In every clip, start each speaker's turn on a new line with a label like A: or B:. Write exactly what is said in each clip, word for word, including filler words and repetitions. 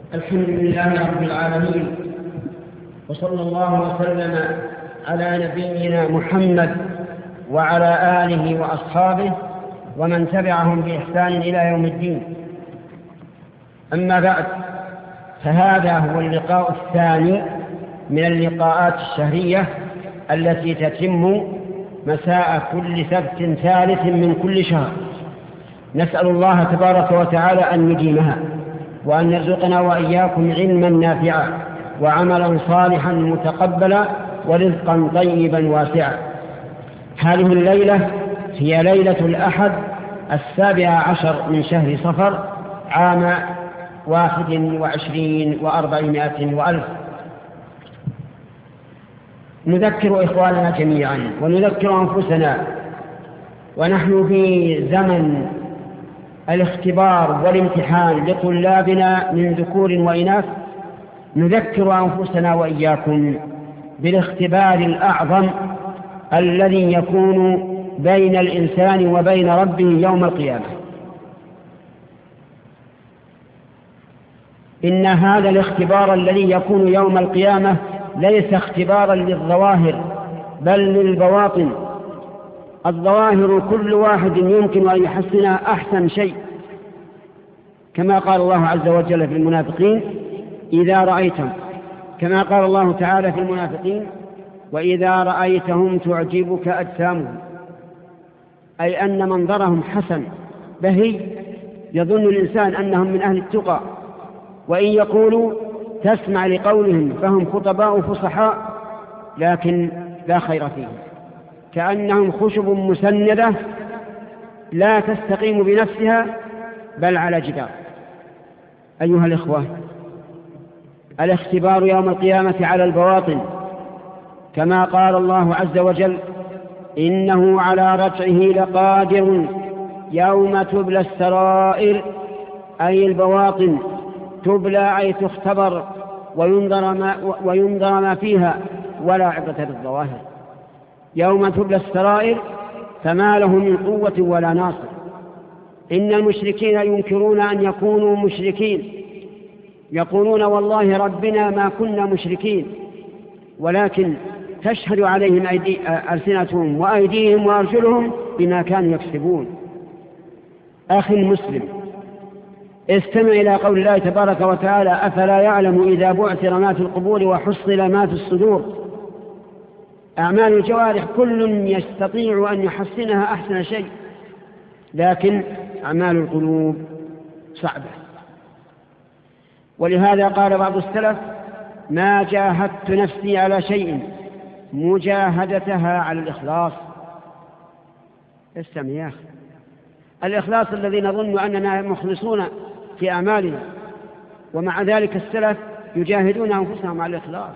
A: الحمد لله رب العالمين، وصلى الله وسلم على نبينا محمد وعلى آله وأصحابه ومن تبعهم بإحسان إلى يوم الدين. أما بعد، فهذا هو اللقاء الثاني من اللقاءات الشهرية التي تتم مساء كل سبت ثالث من كل شهر. نسأل الله تبارك وتعالى أن يديمها، وأن يرزقنا وإياكم علما نافعا وعملا صالحا متقبلا ورزقا طيبا واسعا. هذه الليلة هي ليلة الأحد السابع عشر من شهر صفر عام واحد وعشرين وأربعمائة وألف. نذكر إخواننا جميعا ونذكر أنفسنا، ونحن في زمن الاختبار والامتحان لطلابنا من ذكور وإناث، نذكر أنفسنا وإياكم بالاختبار الأعظم الذي يكون بين الإنسان وبين ربه يوم القيامة. إن هذا الاختبار الذي يكون يوم القيامة ليس اختبارا للظواهر بل للبواطن. الظواهر كل واحد يمكن أن يحسنها أحسن شيء، كما قال الله عز وجل في المنافقين إذا رأيتهم، كما قال الله تعالى في المنافقين وإذا رأيتهم تعجبك أجسامهم، أي أن منظرهم حسن بهي، يظن الإنسان أنهم من أهل التقى، وإن يقولوا تسمع لقولهم فهم خطباء فصحاء لكن لا خير فيهم، كأنهم خشب مسندة لا تستقيم بنفسها بل على جدار. أيها الإخوة، الاختبار يوم القيامة على البواطن، كما قال الله عز وجل إنه على رجعه لقادر يوم تبلى السرائر، أي البواطن تبلى أي تختبر وينظر ما, وينظر ما فيها ولا عبرة بالظواهر. يوم تبلى السرائر فما له من قوة ولا ناصر. إن المشركين ينكرون أن يكونوا مشركين، يقولون والله ربنا ما كنا مشركين، ولكن تشهد عليهم أيدي ألسنتهم وأيديهم وأرجلهم بما كانوا يكسبون. أخي المسلم، استمع إلى قول الله تبارك وتعالى أفلا يعلم إذا بعثر ما في القبور وحصل ما في الصدور. أعمال الجوارح كل يستطيع أن يحسنها أحسن شيء، لكن أعمال القلوب صعبة. ولهذا قال بعض السلف ما جاهدت نفسي على شيء مجاهدتها على الإخلاص. استمع يا أخي، الإخلاص الذي نظن أننا مخلصون في أعمالنا، ومع ذلك السلف يجاهدون أنفسهم على الإخلاص.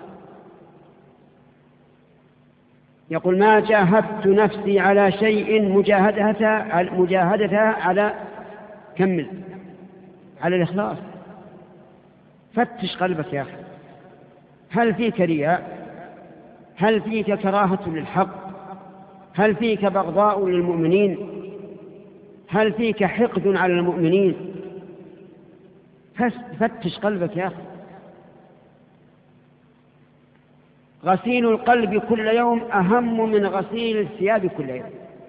A: يقول ما جاهدت نفسي على شيء مجاهدتها مجاهدتها على كمل على الإخلاص. فتش قلبك يا أخي، هل فيك رياء؟ هل فيك كراهة للحق؟ هل فيك بغضاء للمؤمنين؟ هل فيك حقد على المؤمنين؟ فتش قلبك يا أخي. غسيل القلب كل يوم أهم من غسيل الثياب كل يوم.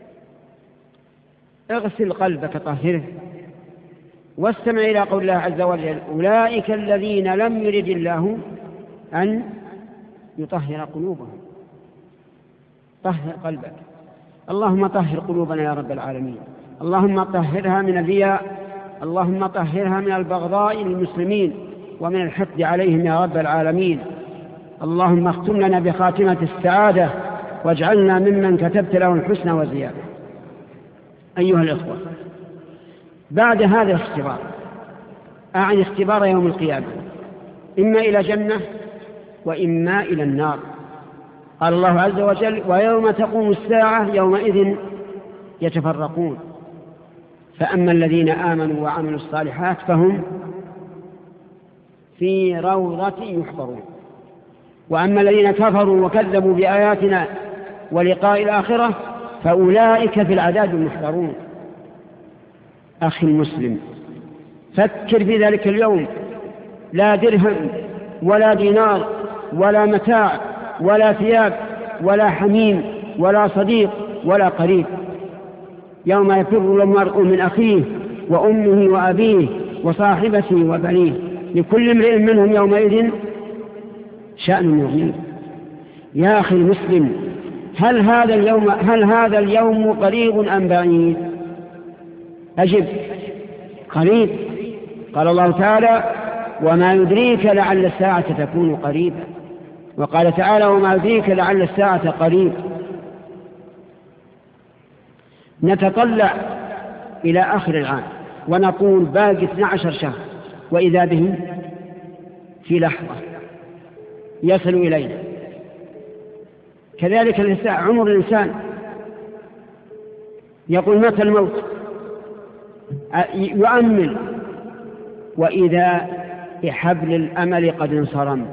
A: اغسل قلبك طهره، واستمع إلى قول الله عز وجل أولئك الذين لم يرد الله أن يطهر قلوبهم. طهر قلبك. اللهم طهر قلوبنا يا رب العالمين، اللهم طهرها من الرياء، اللهم طهرها من البغضاء للمسلمين ومن الحقد عليهم يا رب العالمين. اللهم اختم لنا بخاتمة السعادة واجعلنا ممن كتبت له الحسنى وزيادة. أيها الإخوة، بعد هذا الاختبار، أعني اختبار يوم القيامة، إما إلى جنة وإما إلى النار. قال الله عز وجل ويوم تقوم الساعة يومئذ يتفرقون، فأما الذين آمنوا وعملوا الصالحات فهم في روضة يحضرون، وأما الذين كفروا وكذبوا بآياتنا ولقاء الآخرة فأولئك في العذاب المحضرون. أخي المسلم، فكر في ذلك اليوم لا درهم ولا دينار ولا متاع ولا ثياب ولا حميم ولا صديق ولا قريب. يوم يفر المرء من أخيه وأمه وأبيه وصاحبته وبنيه لكل امرئ منهم يومئذ شأن يغنيه. يا أخي المسلم، هل هذا اليوم هل هذا اليوم قريب أم بعيد؟ أجب: قريب. قال الله تعالى: وما يدريك لعل الساعة تكون قريبا. وقال تعالى: وما يدريك لعل الساعة قريب. نتطلع إلى آخر العام ونقول باقي اثني عشر شهر، وإذا به في لحظة يصل إلينا. كذلك عمر الإنسان، يقول متى الموت، يؤمل، وإذا بحبل الأمل قد انصرم.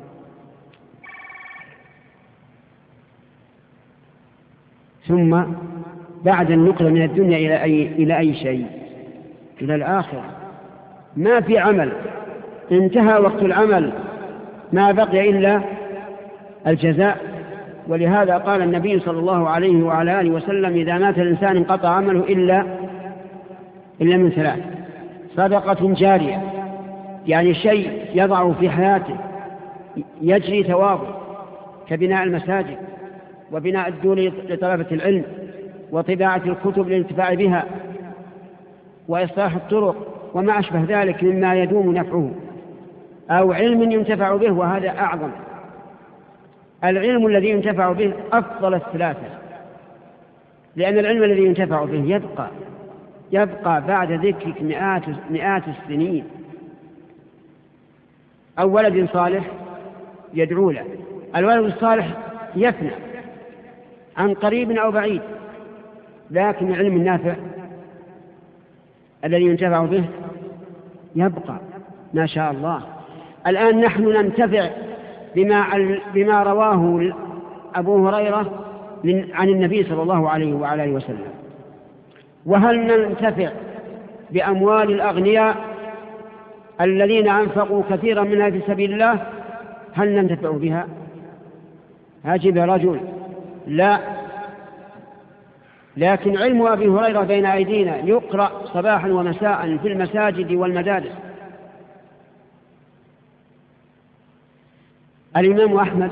A: ثم بعد النقل من الدنيا إلى أي, إلى أي شيء؟ إلى الآخرة. ما في عمل، انتهى وقت العمل، ما بقي إلا الجزاء. ولهذا قال النبي صلى الله عليه وعلى آله وسلم: إذا مات الإنسان انقطع عمله إلا إلا من ثلاث: صدقة جارية، يعني شيء يضع في حياته يجري ثوابه، كبناء المساجد وبناء الدور لطلبة العلم وطباعة الكتب للانتفاع بها وإصلاح الطرق وما أشبه ذلك مما يدوم نفعه، أو علم ينتفع به، وهذا أعظم. العلم الذي ينتفع به أفضل الثلاثة، لأن العلم الذي ينتفع به يبقى يبقى بعد ذكرك مئات, مئات السنين. أو ولد صالح يدعو له. الولد الصالح يفنى عن قريب أو بعيد، لكن العلم النافع الذي ينتفع به يبقى ما شاء الله. الآن نحن ننتفع بما, بما رواه أبو هريرة عن النبي صلى الله عليه وعلى وسلم. وهل ننتفع بأموال الأغنياء الذين أنفقوا كثيرا منها في سبيل الله؟ هل ننتفع بها؟ أجب رجل: لا. لكن علم أبي هريرة بين أيدينا يقرأ صباحا ومساء في المساجد والمدارس. الإمام أحمد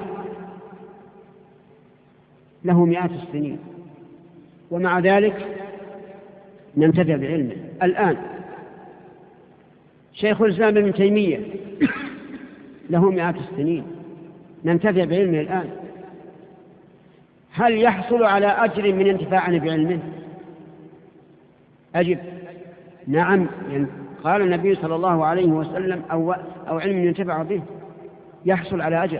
A: له مئات السنين، ومع ذلك ننتفع بعلمه. الآن شيخ الإسلام ابن تيمية له مئات السنين، ننتفع بعلمه الآن. هل يحصل على أجر من انتفاعنا بعلمه؟ أجب: نعم. يعني قال النبي صلى الله عليه وسلم: أو, أو علم ينتفع به، يحصل على أجر.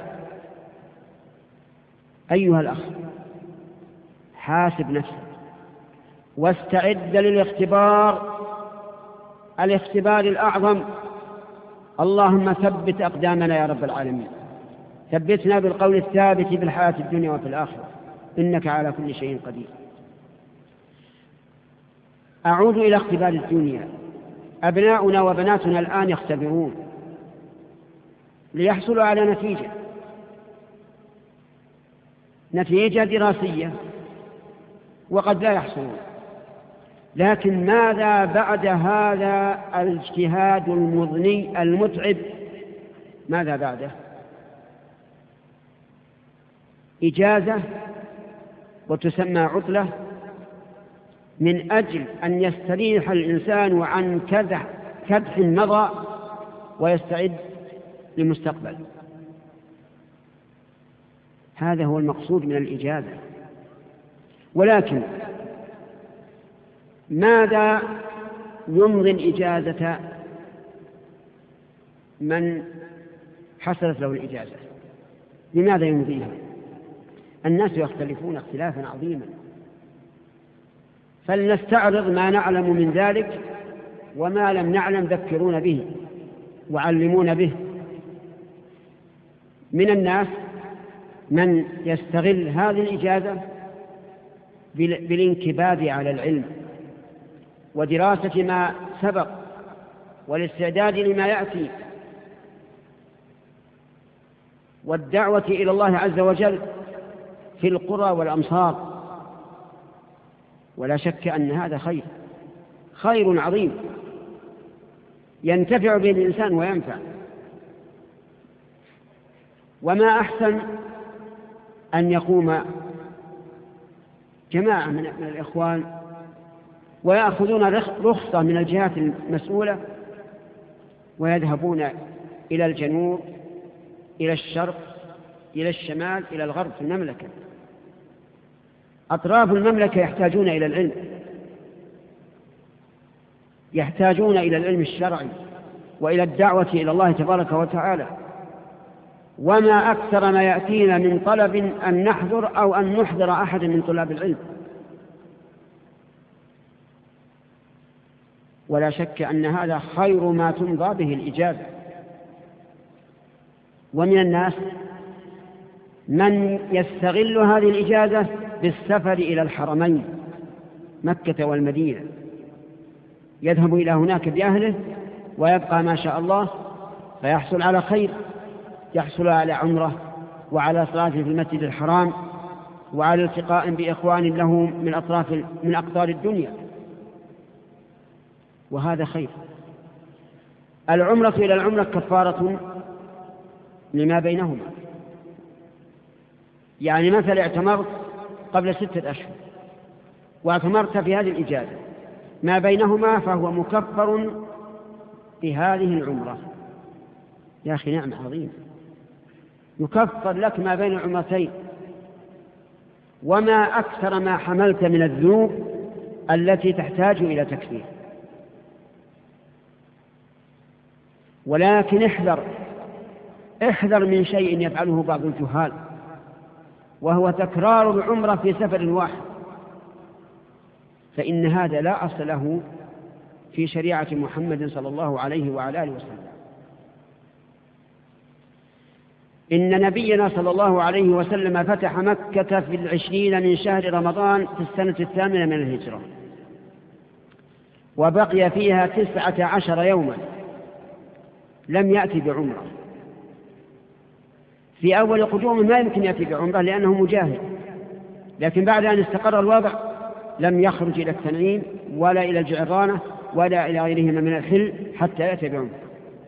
A: أيها الأخ، حاسب نفسك واستعد للاختبار، الاختبار الأعظم. اللهم ثبت أقدامنا يا رب العالمين، ثبتنا بالقول الثابت في الحياة الدنيا وفي الآخرة، إنك على كل شيء قدير. أعود إلى اختبار الدنيا. أبناؤنا وبناتنا الآن يختبرون ليحصلوا على نتيجة نتيجة دراسية، وقد لا يحصلون. لكن ماذا بعد هذا الاجتهاد المضني المتعب؟ ماذا بعده؟ إجازة، وتسمى عطلة، من أجل أن يستريح الإنسان عن كدح كدح مضى ويستعد للمستقبل. هذا هو المقصود من الإجازة. ولكن ماذا يمضي الإجازة من حصلت له الإجازة؟ لماذا يمضيها؟ الناس يختلفون اختلافا عظيما، فلنستعرض ما نعلم من ذلك، وما لم نعلم ذكرون به وعلمون به. من الناس من يستغل هذه الإجازة بالانكباد على العلم ودراسة ما سبق والاستعداد لما يأتي، والدعوة إلى الله عز وجل في القرى والأمصار، ولا شك أن هذا خير خير عظيم ينتفع به الإنسان وينفع. وما أحسن أن يقوم جماعة من الإخوان ويأخذون رخصة من الجهات المسؤولة ويذهبون إلى الجنوب، إلى الشرق، إلى الشمال، إلى الغرب في المملكة. أطراف المملكة يحتاجون إلى العلم، يحتاجون إلى العلم الشرعي وإلى الدعوة إلى الله تبارك وتعالى. وما أكثر ما يأتينا من طلب أن نحضر أو أن نحضر أحد من طلاب العلم. ولا شك أن هذا خير ما تمضى به الإجابة. ومن الناس من يستغل هذه الإجازة بالسفر إلى الحرمين مكة والمدينة، يذهب إلى هناك بأهله ويبقى ما شاء الله فيحصل على خير، يحصل على عمره وعلى صلاة في المسجد الحرام وعلى التقاء بإخوان له من أطراف من أقطار الدنيا، وهذا خير. العمرة إلى العمرة كفارة لما بينهما. يعني مثلا اعتمرت قبل ستة أشهر واعتمرت في هذه الإجازة، ما بينهما فهو مكفر بهذه العمرة. يا أخي نعمة عظيمة، يكفر لك ما بين العمرتين. وما أكثر ما حملت من الذنوب التي تحتاج إلى تكفير. ولكن احذر احذر من شيء يفعله بعض الجهال، وهو تكرار العمرة في سفر واحد، فإن هذا لا أصل له في شريعة محمد صلى الله عليه وعلى آله وسلم. إن نبينا صلى الله عليه وسلم فتح مكة في العشرين من شهر رمضان في السنة الثامنة من الهجرة، وبقي فيها تسعة عشر يوما لم يأتي بعمرة. في أول قدومه ما يمكن يأتي بعمرة لأنه مجاهد، لكن بعد أن استقر الوضع لم يخرج إلى التنعيم ولا إلى الجعرانة ولا إلى غيرهما من الحل حتى يأتي بعمرة.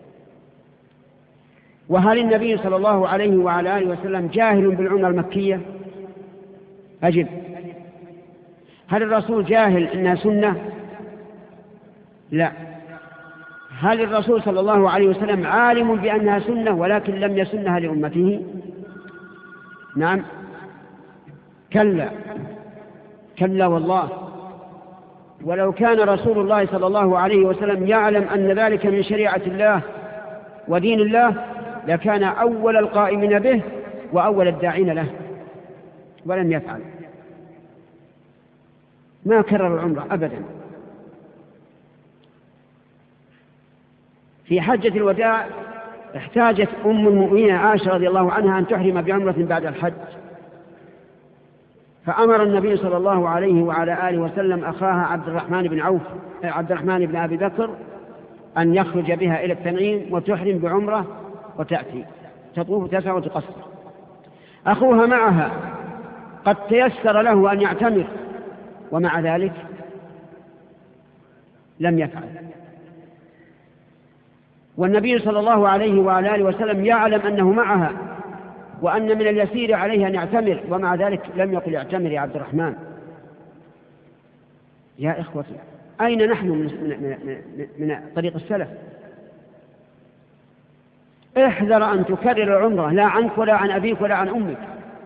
A: وهل النبي صلى الله عليه وعلى آله وسلم جاهل بالعمرة المكية؟ أجب. هل الرسول جاهل إنها سنة؟ لا. هل الرسول صلى الله عليه وسلم عالم بأنها سنة ولكن لم يسنها لأمته؟ نعم. كلا كلا والله. ولو كان رسول الله صلى الله عليه وسلم يعلم أن ذلك من شريعة الله ودين الله لكان أول القائمين به وأول الداعين له، ولم يفعل. ما كرر العمرة أبدا. في حجة الوداع احتاجت أم المؤمنين عائشة رضي الله عنها أن تحرم بعمرة بعد الحج، فأمر النبي صلى الله عليه وعلى آله وسلم أخاها عبد الرحمن بن عوف عبد الرحمن بن أبي بكر أن يخرج بها إلى التنعيم وتحرم بعمرة وتأتي تطوف تسعى وتقصر. أخوها معها قد تيسر له أن يعتمر، ومع ذلك لم يفعل. والنبي صلى الله عليه وعلى آله وسلم يعلم أنه معها وأن من اليسير عليه أن يعتمر، ومع ذلك لم يقل يعتمر يا عبد الرحمن. يا إخوتي، أين نحن من, من, من, من طريق السلف؟ احذر أن تكرر العمرة لا عنك ولا عن أبيك ولا عن أمك.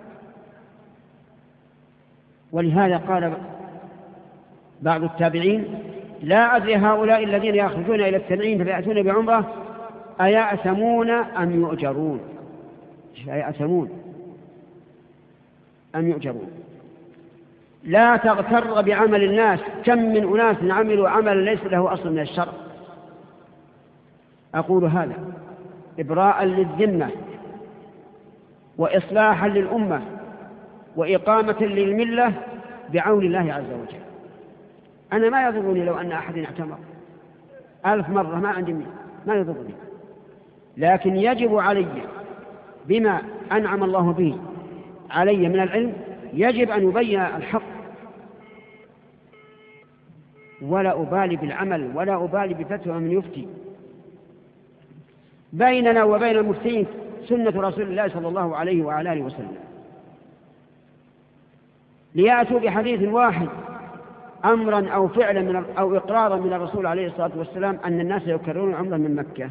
A: ولهذا قال بعض التابعين: لا أدري هؤلاء الذين يخرجون إلى التنعيم فيأتون بعمرة أيأثمون أم يؤجرون؟ أيأثمون أم يؤجرون؟ لا تغتر بعمل الناس، كم من أناس عملوا عملا ليس له أصل من الشرع. أقول هذا إبراء للذمة وإصلاحا للأمة وإقامة للملة بعون الله عز وجل. أنا ما يضرني لو أن أحد اعتمر ألف مرة، ما عندي ما يضرني، لكن يجب علي بما أنعم الله به علي من العلم يجب أن يبين الحق، ولا أبالي بالعمل ولا أبالي بفتوى من يفتي. بيننا وبين المفتين سنة رسول الله صلى الله عليه وعلى آله وسلم، ليأتوا بحديث واحد أمرا أو فعلا من أو إقرارا من الرسول عليه الصلاة والسلام أن الناس يكررون عمرا من مكة.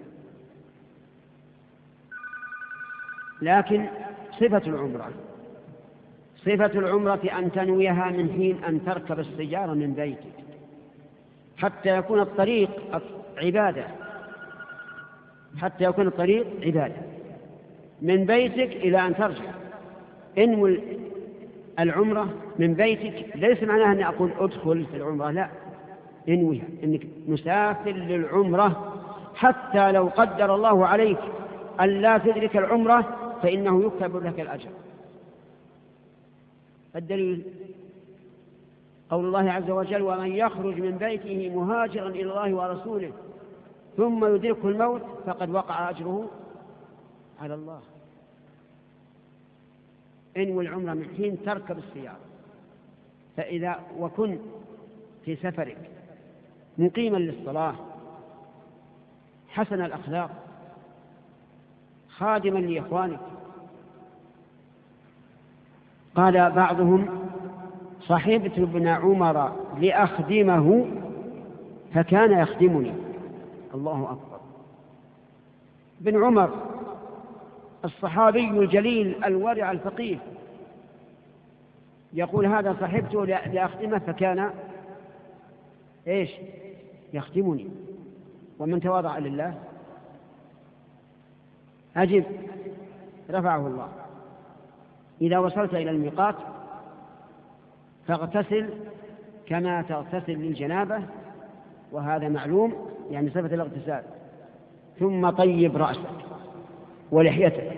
A: لكن صفة العمرة صفة العمرة أن تنويها من حين أن تركب السيارة من بيتك، حتى يكون الطريق عبادة حتى يكون الطريق عبادة من بيتك إلى أن ترجع. انوي العمرة من بيتك، ليس معناها أني أقول أدخل في العمرة، لا، انويها أنك مسافر للعمرة، حتى لو قدر الله عليك أن لا تدرك العمرة فإنه يكتب لك الأجر. الدليل قول الله عز وجل: ومن يخرج من بيته مهاجرا إلى الله ورسوله ثم يدركه الموت فقد وقع أجره على الله. انوي العمرة من حين تركب السيارة. فإذا وكن في سفرك مقيما للصلاة، حسن الأخلاق، خادما لإخوانك. قال بعضهم: صحبت ابن عمر لأخدمه فكان يخدمني. الله أكبر. ابن عمر الصحابي الجليل الورع الفقيه يقول: هذا صحبته لأخدمه فكان إيش؟ يخدمني. ومن تواضع لله أجب رفعه الله. إذا وصلت إلى الميقات فاغتسل كما تغتسل للجنابة، وهذا معلوم يعني صفة الاغتسال، ثم طيب رأسك ولحيتك،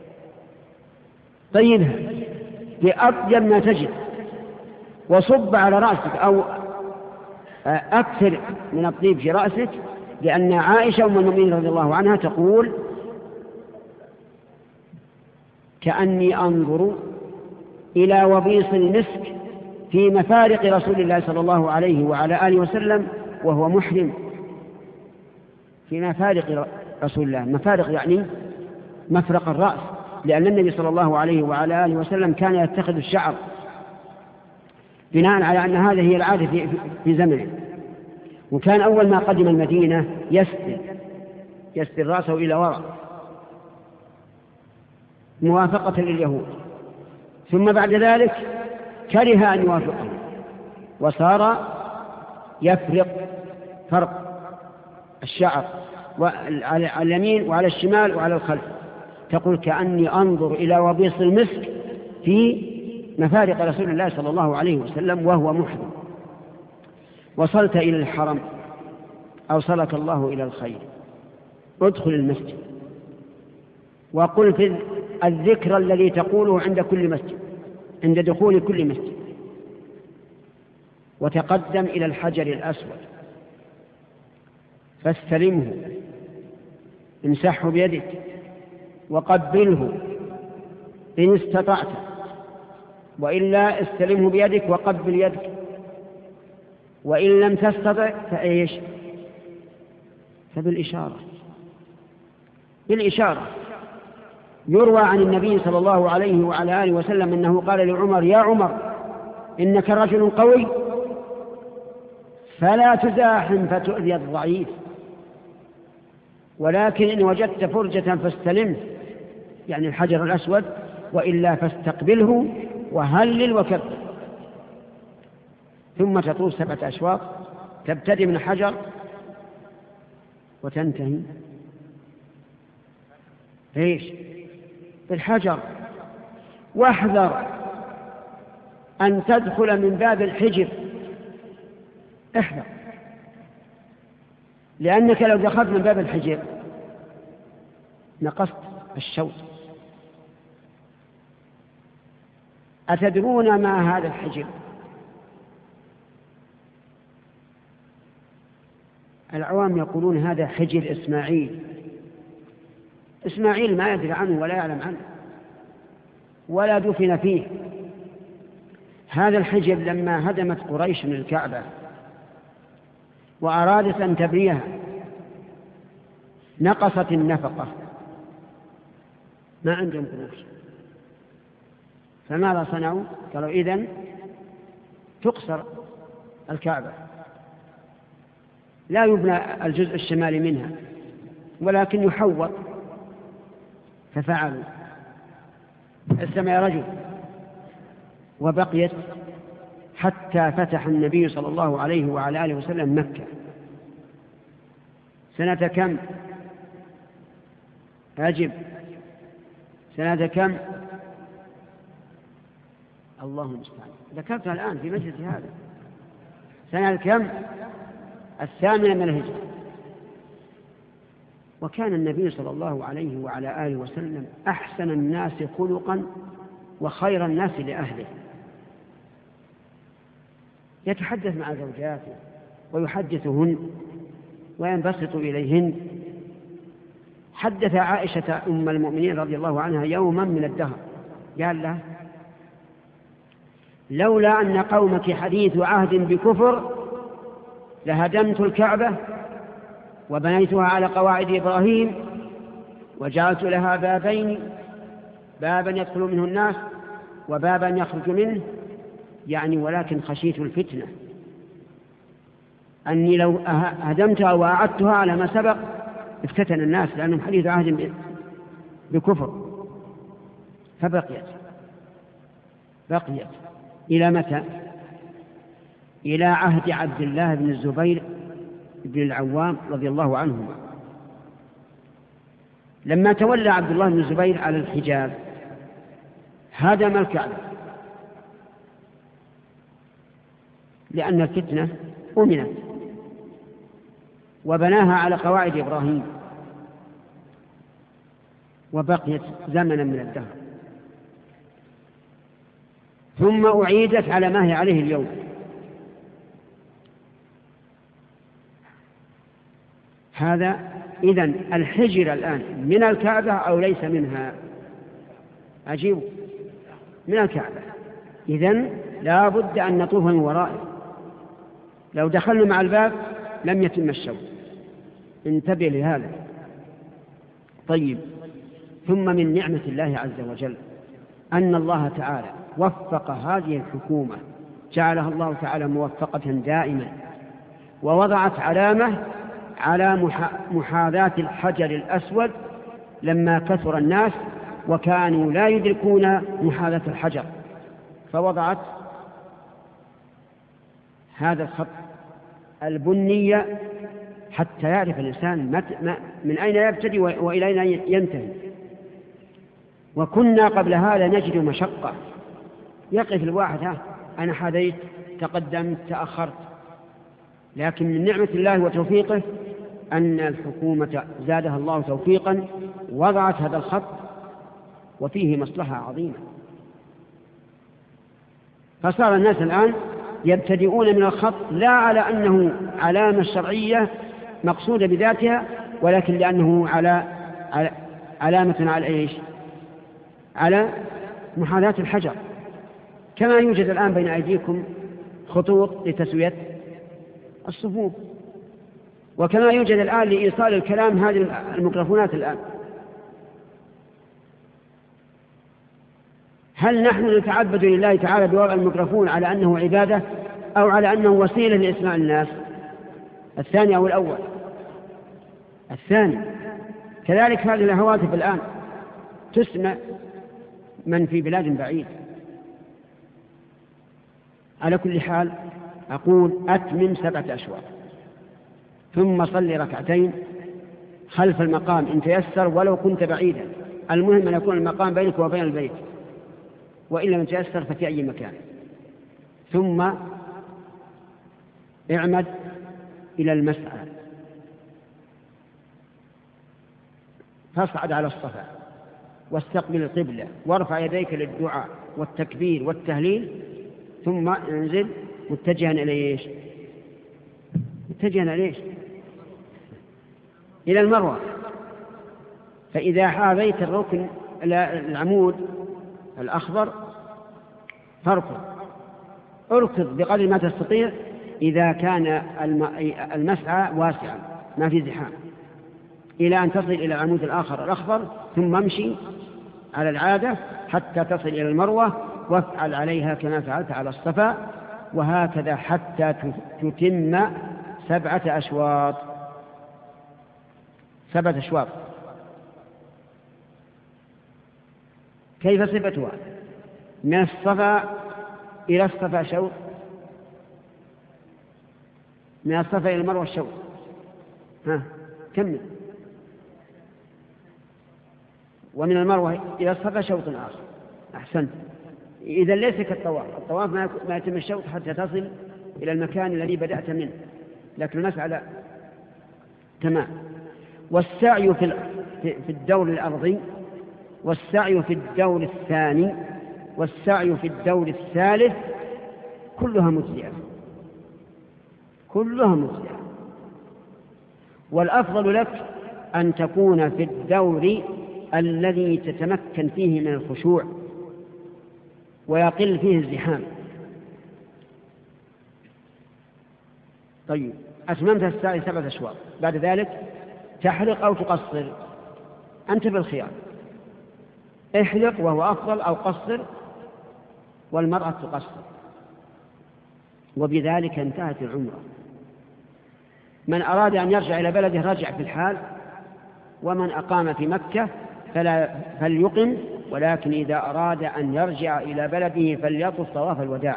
A: طيبها بأطيب ما تجد، وصب على رأسك أو أكثر من الطيب في رأسك، لأن عائشة أم المؤمنين رضي الله عنها تقول: كأني أنظر إلى وبيص المسك في مفارق رسول الله صلى الله عليه وعلى آله وسلم وهو محرم. في مفارق رسول الله، مفارق يعني مفرق الرأس، لأن النبي صلى الله عليه وعلى آله وسلم كان يتخذ الشعر بناء على أن هذه هي العادة في, في زمنه. وكان أول ما قدم المدينة يسدل يسدل رأسه إلى وراء موافقة لليهود، ثم بعد ذلك كره أن يوافقهم وصار يفرق فرق الشعر على اليمين وعلى الشمال وعلى الخلف. تقول: كأني أنظر إلى وبيص المسك في مفارق رسول الله صلى الله عليه وسلم وهو محرم. وصلت إلى الحرم أوصلك الله إلى الخير، ادخل المسجد وقل في الذكر الذي تقوله عند كل مسجد، عند دخول كل مسجد، وتقدم إلى الحجر الأسود فاستلمه، امسحه بيدك وقبله إن استطعت، وإلا استلمه بيدك وقبل يدك، وإن لم تستطع فإيش؟ فبالإشارة. بالإشارة. يروى عن النبي صلى الله عليه وعلى آله وسلم أنه قال لعمر: يا عمر إنك رجل قوي فلا تزاحم فتؤذي الضعيف، ولكن إن وجدت فرجة فاستلمه، يعني الحجر الأسود، وإلا فاستقبله وهلل وكبر. ثم تطوف سبعة أشواط، تبتدئ من حجر وتنتهي ايش؟ بالحجر. واحذر أن تدخل من باب الحجر، احذر، لأنك لو دخلت من باب الحجر نقصت الشوط. أتدرون ما هذا الحجر؟ العوام يقولون هذا حجر إسماعيل. إسماعيل ما يدري عنه ولا يعلم عنه، ولا دفن فيه. هذا الحجر لما هدمت قريش من الكعبة وأرادت أن تبنيها نقصت النفقة، ما عندهم فلوس، فماذا صنعوا؟ قالوا إذن تقصر الكعبة، لا يبنى الجزء الشمالي منها ولكن يحوط، ففعلوا. اسمع يا رجل. وبقيت حتى فتح النبي صلى الله عليه وعلى آله وسلم مكة سنة كم؟ أجب. سنة كم؟ الله المستعان، ذكرتها الآن في مجلس هذا. سنة كم؟ الثامنة من الهجرة. وكان النبي صلى الله عليه وعلى آله وسلم أحسن الناس خلقا وخير الناس لأهله، يتحدث مع زوجاته ويحدثهن وينبسط إليهن. حدث عائشة أم المؤمنين رضي الله عنها يوما من الدهر قال له: لولا أن قومك حديث عهد بكفر لهدمت الكعبة وبنيتها على قواعد إبراهيم وجعلت لها بابين، بابا يدخل منه الناس وبابا يخرج منه، يعني ولكن خشيت الفتنة، أني لو هدمتها وأعدتها على ما سبق افتتن الناس لأنهم حديث عهد بكفر. فبقيت بقيت إلى متى؟ إلى عهد عبد الله بن الزبير بن العوام رضي الله عنهما. لما تولى عبد الله بن الزبير على الحجاز هدم الكعبة، لأن الفتنة أمنت، وبناها على قواعد إبراهيم، وبقيت زمنا من الدهر، ثم أعيدت على ما هي عليه اليوم. هذا إذن الحجر الآن من الكعبة أو ليس منها؟ أجيب، من الكعبة. إذن لا بد أن نطوف من ورائه، لو دخلنا مع الباب لم يتم الشوط، انتبه لهذا. طيب، ثم من نعمة الله عز وجل أن الله تعالى وفق هذه الحكومة، جعلها الله تعالى موفقة دائما، ووضعت علامة على محاذاة الحجر الأسود لما كثر الناس وكانوا لا يدركون محاذاة الحجر، فوضعت هذا الخط البنية حتى يعرف الإنسان من أين يبتدي وإلى أين ينتهي. وكنا قبل هذا نجد مشقة، يقف الواحد: ها أنا حذيت، تقدمت، تأخرت. لكن من نعمة الله وتوفيقه أن الحكومة زادها الله توفيقا، وضعت هذا الخط وفيه مصلحة عظيمة، فصار الناس الآن يبتدئون من الخط لا على أنه علامة شرعية مقصودة بذاتها، ولكن لأنه على علامة على إيش؟ على محاذاة الحجر، كما يوجد الآن بين أيديكم خطوط لتسوية الصفوف، وكما يوجد الآن لإيصال الكلام هذه الميكروفونات الآن. هل نحن نتعبد لله تعالى بوضع الميكروفون على أنه عبادة أو على أنه وسيلة لإسماع الناس؟ الثاني أو الأول؟ الثاني. كذلك هذه الهواتف الآن تسمع من في بلاد بعيد. على كل حال أقول أتمم سبعة أشواط، ثم صلي ركعتين خلف المقام إن تيسر ولو كنت بعيدا، المهم أن يكون المقام بينك وبين البيت، وإن لم تيسر ففي أي مكان. ثم اعمد إلى المسعى، فاصعد على الصفا واستقبل القبلة وارفع يديك للدعاء والتكبير والتهليل، ثم انزل متجها إلى إيش؟ متجها إلى إيش؟ إلى المروة. فإذا حاذيت الركن العمود الأخضر فاركض، اركض بقدر ما تستطيع إذا كان المسعى واسعا ما في زحام، إلى أن تصل إلى العمود الآخر الأخضر، ثم امشي على العادة حتى تصل إلى المروة، وافعل عليها كما فعلت على الصفا، وهكذا حتى تتم سبعة أشواط. سبعة أشواط كيف صفتها؟ من الصفا إلى الصفا شوط، من الصفا إلى المروة شوط. ها كمل. ومن المروة إلى الصفا شوط آخر. أحسنت. إذا ليس كالطواف، الطواف ما يتم الشوط حتى تصل إلى المكان الذي بدأت منه، لكن المسعى لا. تمام. والسعي في الدور الأرضي، والسعي في الدور الثاني، والسعي في الدور الثالث، كلها مجزئة، كلها مجزئة. والأفضل لك أن تكون في الدور الذي تتمكن فيه من الخشوع ويقل فيه الزحام. طيب، أتممت السعي سبعة أشواط، بعد ذلك تحلق أو تقصر، أنت بالخيار، احلق وهو أفضل أو قصر، والمرأة تقصر. وبذلك انتهت العمرة. من أراد أن يرجع إلى بلده رجع في الحال، ومن أقام في مكة فلا فليقم، ولكن إذا أراد أن يرجع إلى بلده فليطف طواف الوداع.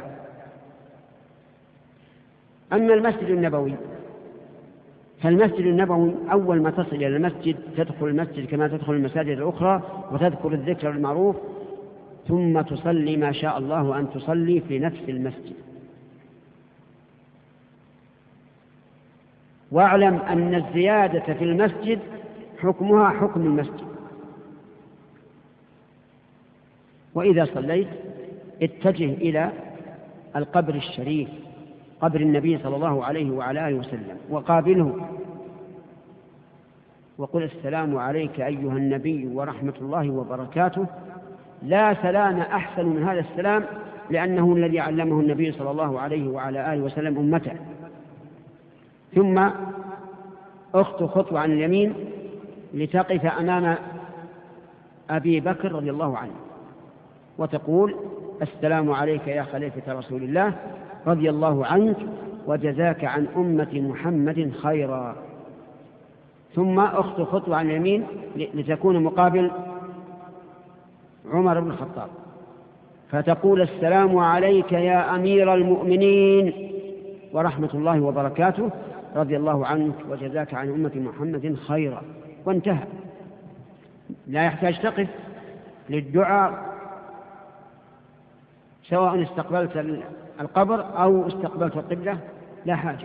A: أما المسجد النبوي، فالمسجد النبوي أول ما تصل إلى المسجد تدخل المسجد كما تدخل المساجد الأخرى، وتذكر الذكر المعروف، ثم تصلي ما شاء الله أن تصلي في نفس المسجد. واعلم أن الزيادة في المسجد حكمها حكم المسجد. وإذا صليت اتجه إلى القبر الشريف، قبر النبي صلى الله عليه وعلى آله وسلم، وقابله وقل السلام عليك أيها النبي ورحمة الله وبركاته. لا سلام أحسن من هذا السلام، لأنه الذي علمه النبي صلى الله عليه وعلى آله وسلم أمته. ثم أخطو خطوة عن اليمين لتقف أمام أبي بكر رضي الله عنه، وتقول السلام عليك يا خليفة رسول الله، رضي الله عنك وجزاك عن أمة محمد خيرا. ثم أخطو خطوة عن اليمين لتكون مقابل عمر بن الخطاب، فتقول السلام عليك يا أمير المؤمنين ورحمة الله وبركاته، رضي الله عنك وجزاك عن أمة محمد خيرا. وانتهى. لا يحتاج تقف للدعاء، سواء استقبلت القبر أو استقبلت القبلة، لا حاجة.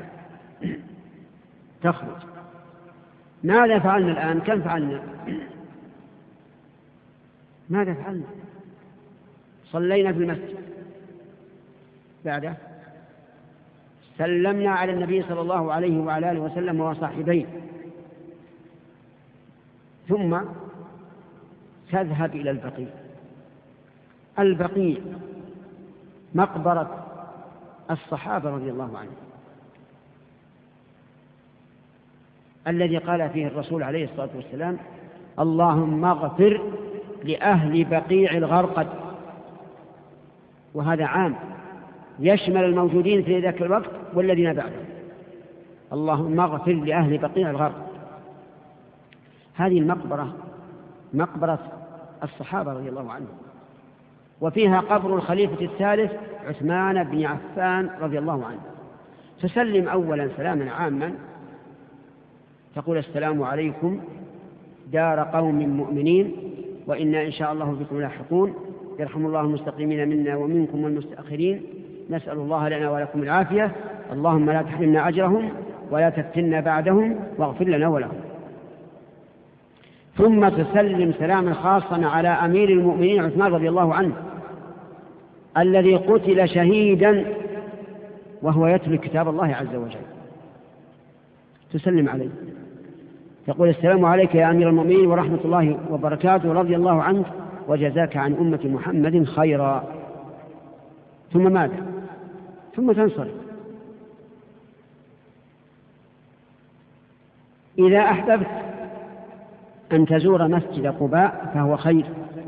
A: تخرج. ماذا فعلنا الآن؟ كم فعلنا؟ ماذا فعلنا؟ صلينا في المسجد، بعده سلمنا على النبي صلى الله عليه وعلى آله وسلم وصاحبيه، ثم تذهب إلى البقيع. البقيع مقبرة الصحابة رضي الله عنهم، الذي قال فيه الرسول عليه الصلاة والسلام اللهم اغفر لأهل بقيع الغرقد. وهذا عام يشمل الموجودين في ذاك الوقت والذين بعده. اللهم اغفر لأهل بقيع الغرقد. هذه المقبرة مقبرة الصحابة رضي الله عنهم، وفيها قبر الخليفة الثالث عثمان بن عفان رضي الله عنه. تسلم أولا سلاما عاما، تقول السلام عليكم دار قوم مؤمنين وإنا إن شاء الله بكم لاحقون، يرحم الله المستقيمين منا ومنكم والمستأخرين، نسأل الله لنا ولكم العافية، اللهم لا تحرمنا أجرهم ولا تفتنا بعدهم واغفر لنا ولهم. ثم تسلم سلاما خاصا على أمير المؤمنين عثمان رضي الله عنه، الذي قتل شهيدا وهو يتلو كتاب الله عز وجل. تسلم عليه، تقول السلام عليك يا أمير المؤمنين ورحمة الله وبركاته، رضي الله عنك وجزاك عن أمة محمد خيرا. ثم ماذا؟ ثم تنصرف. إذا أحببت أن تزور مسجد قباء فهو خير،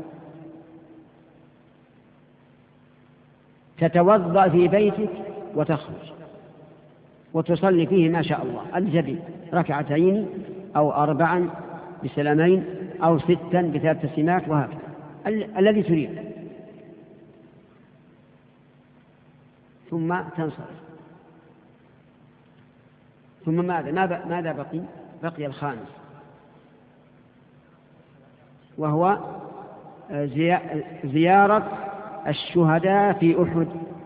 A: تتوضأ في بيتك وتخرج وتصلي فيه ما شاء الله الجديد، ركعتين أو أربعا بسلامين أو ستا بثلاث تسليمات، وهكذا ال- الذي تريد. ثم تنصرف. ثم ماذا ماذا ماذا بقي؟ بقي الخامس، وهو زيارة الشهداء في أحد،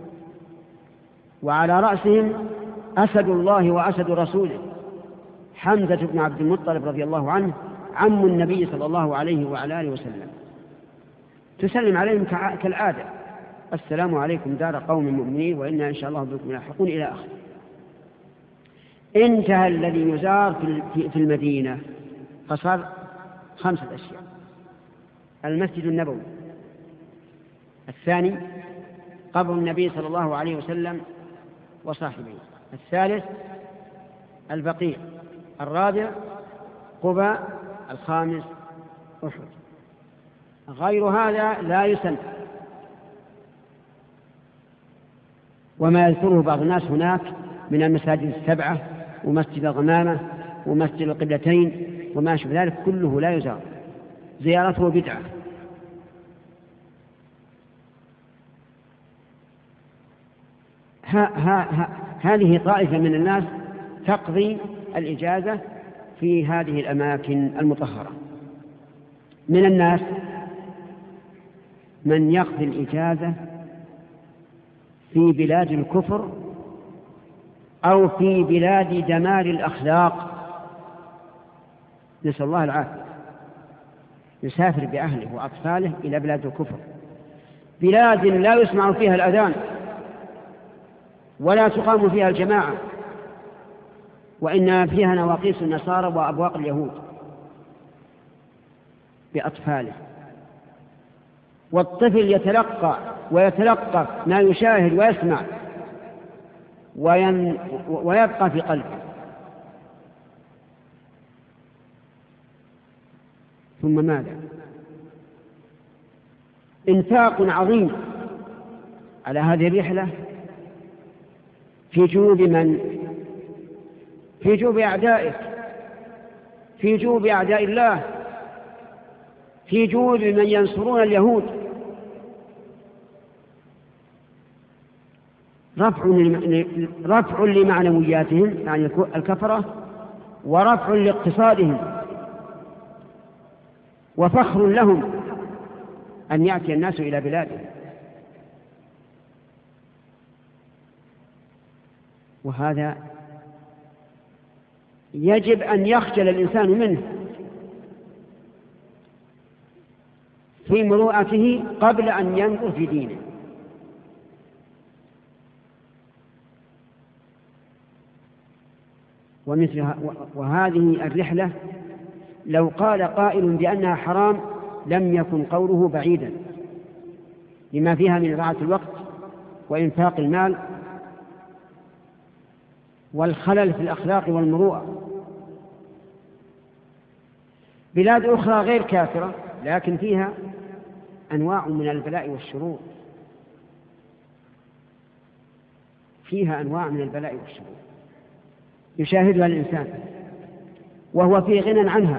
A: وعلى رأسهم أسد الله وأسد رسوله حمزة بن عبد المطلب رضي الله عنه عم النبي صلى الله عليه وعلى آله وسلم. تسلم عليهم كالعادة: السلام عليكم دار قوم مؤمنين وإنا إن شاء الله بكم لاحقون إلى آخره. انتهى الذي يزار في المدينة، فصار خمسة أشياء: المسجد النبوي، الثاني قبر النبي صلى الله عليه وسلم وصاحبه، الثالث البقيع، الرابع قباء، الخامس أحد. غير هذا لا يسن. وما يذكره بعض الناس هناك من المساجد السبعة ومسجد الغمامة ومسجد القبلتين وما شابه ذلك كله لا يزار، زيارته بدعة. ها ها ها هذه طائفة من الناس تقضي الإجازة في هذه الأماكن المطهرة. من الناس من يقضي الإجازة في بلاد الكفر أو في بلاد دمار الأخلاق، نسأل الله العافية. يسافر بأهله وأطفاله إلى بلاد الكفر، بلاد لا يسمع فيها الأذان ولا تقام فيها الجماعة، وإن فيها نواقيس النصارى وأبواق اليهود، بأطفاله. والطفل يتلقى ويتلقف ما يشاهد ويسمع وين ويبقى في قلبه. ثم ماذا؟ إنفاق عظيم على هذه الرحلة في جيوب من؟ في جيوب أعدائك، في جيوب أعداء الله، في جيوب من ينصرون اليهود. رفع رفع لمعنوياتهم يعني الكفرة، ورفع لاقتصادهم، وفخر لهم أن يأتي الناس إلى بلادهم. وهذا يجب أن يخجل الإنسان منه في مروءته قبل أن ينظر في دينه. ومثل وهذه الرحلة لو قال قائل بأنها حرام لم يكن قوله بعيدا، لما فيها من إضاعة الوقت وإنفاق المال والخلل في الأخلاق والمروءة. بلاد أخرى غير كافرة لكن فيها أنواع من البلاء والشرور، فيها أنواع من البلاء والشرور يشاهدها الإنسان وهو في غنى عنها،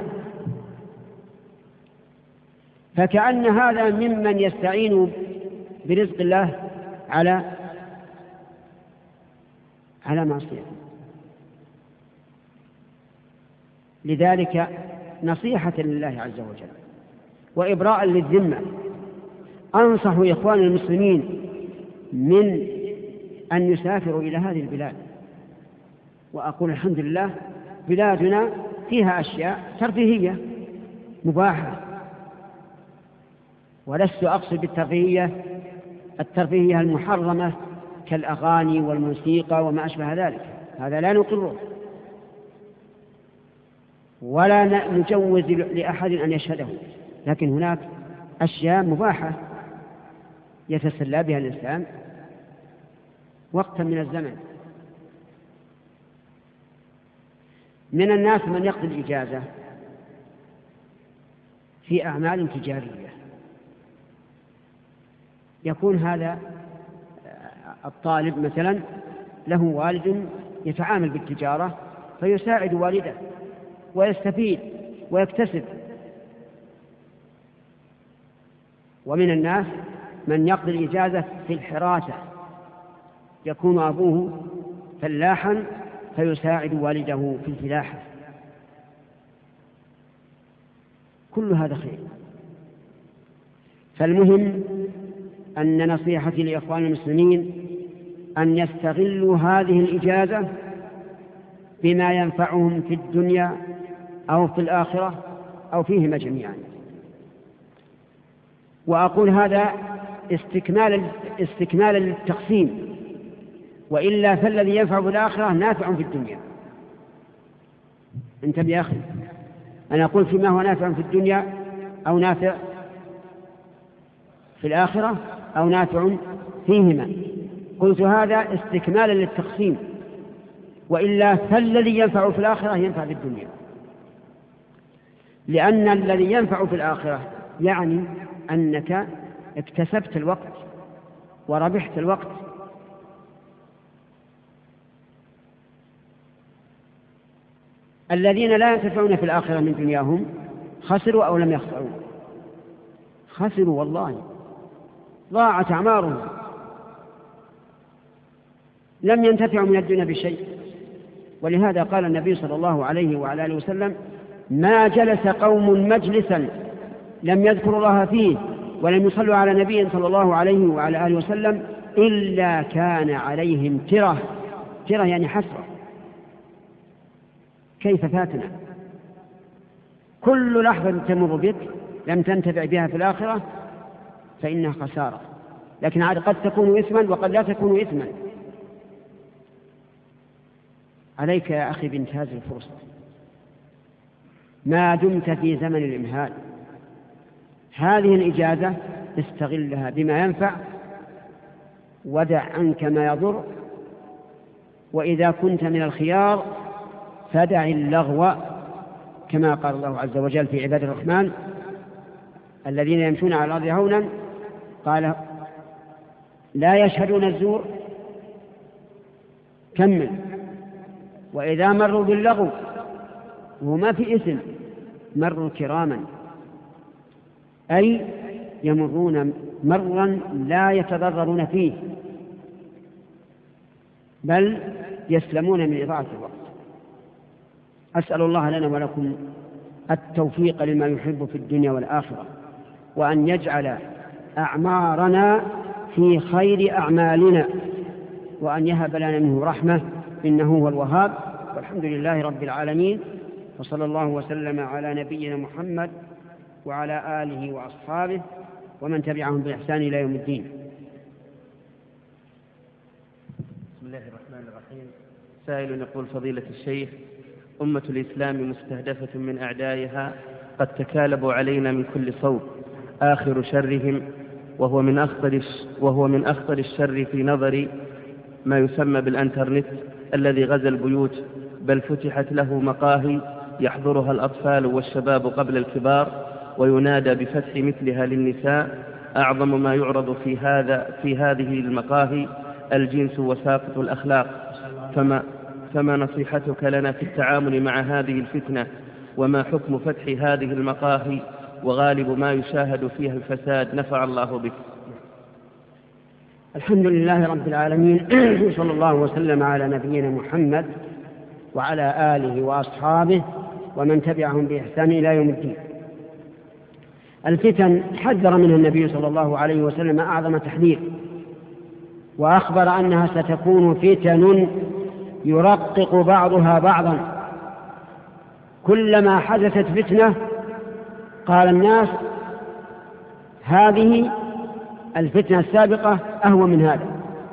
A: فكأن هذا ممن يستعين برزق الله على على معصيته. لذلك نصيحة لله عز وجل وإبراء للذمة أنصح إخوان المسلمين من أن يسافروا إلى هذه البلاد. وأقول الحمد لله بلادنا فيها أشياء ترفيهية مباحة، ولست أقصد بالترفيهية الترفيهية المحرمة كالأغاني والموسيقى وما أشبه ذلك، هذا لا نقره ولا نجوز لأحد أن يشهده، لكن هناك أشياء مباحة يتسلى بها الإنسان وقتا من الزمن. من الناس من يقضي الإجازة في أعمال تجارية، يكون هذا الطالب مثلا له والد يتعامل بالتجارة فيساعد والده ويستفيد ويكتسب. ومن الناس من يقضي الإجازة في الحراسة، يكون أبوه فلاحا فيساعد والده في الفلاحة. كل هذا خير. فالمهم أن نصيحتي لإخوان المسلمين أن يستغلوا هذه الإجازة بما ينفعهم في الدنيا أو في الآخرة أو فيهما جميعا. وأقول هذا استكمالا استكمالا للتقسيم، وإلا فالذي ينفع في الآخرة نافع في الدنيا. انتبه يا أخي، أنا أقول فيما هو نافع في الدنيا أو نافع في الآخرة أو نافع فيهما. قلت هذا استكمالا للتقسيم، وإلا فالذي ينفع في الآخرة ينفع في الدنيا، لأن الذي ينفع في الآخرة يعني أنك اكتسبت الوقت وربحت الوقت. الذين لا ينتفعون في الآخرة من دنياهم خسروا أو لم يخسروا؟ خسروا والله، ضاعت أعمارهم، لم ينتفعوا من الدنيا بشيء. ولهذا قال النبي صلى الله عليه وعلى آله وسلم: ما جلس قوم مجلسا لم يذكروا الله فيه ولم يصلوا على نبي صلى الله عليه وعلى آله وسلم إلا كان عليهم ترة. ترة يعني حسرة، كيف فاتنا. كل لحظة تمر بك لم تنتفع بها في الآخرة فإنها خسارة، لكن عاد قد تكون إثما وقد لا تكون إثما. عليك يا أخي بانتهاز الفرصة ما دمت في زمن الإمهال. هذه الإجازة استغلها بما ينفع ودع عنك ما يضر، وإذا كنت من الخيار فدع اللغو، كما قال الله عز وجل في عباد الرحمن الذين يمشون على الأرض هونا، قال: لا يشهدون الزور، كمل، وإذا مروا باللغو وما في إثم مروا كراما، أي يمرون مرا لا يتضررون فيه بل يسلمون من إضاعة الوقت. أسأل الله لنا ولكم التوفيق لما يحب في الدنيا والآخرة، وأن يجعل أعمارنا في خير أعمالنا، وأن يهب لنا منه رحمة إنه هو الوهاب. والحمد لله رب العالمين، وصلى الله وسلم على نبينا محمد وعلى آله وأصحابه ومن تبعهم بإحسان إلى يوم الدين.
B: بسم الله الرحمن الرحيم. سائل يقول: فضيلة الشيخ، أمة الإسلام مستهدفة من أعدائها قد تكالبوا علينا من كل صوب، آخر شرهم وهو من أخطر وهو من أخطر الشر في نظري ما يسمى بالإنترنت الذي غزا البيوت، بل فتحت له مقاهي يحضرها الأطفال والشباب قبل الكبار، وينادى بفتح مثلها للنساء. أعظم ما يعرض في هذا في هذه المقاهي الجنس وساقط الأخلاق، فما فما نصيحتك لنا في التعامل مع هذه الفتنة؟ وما حكم فتح هذه المقاهي وغالب ما يشاهد فيها الفساد؟ نفع الله بك.
A: الحمد لله رب العالمين، صلى الله وسلم على نبينا محمد وعلى آله وأصحابه ومن تبعهم بإحسان إلى يوم الدين. الفتن حذر منها النبي صلى الله عليه وسلم أعظم تحذير، وأخبر أنها ستكون فتن يرقق بعضها بعضا. كلما حدثت فتنة قال الناس: هذه الفتنة السابقة أهون من هذا،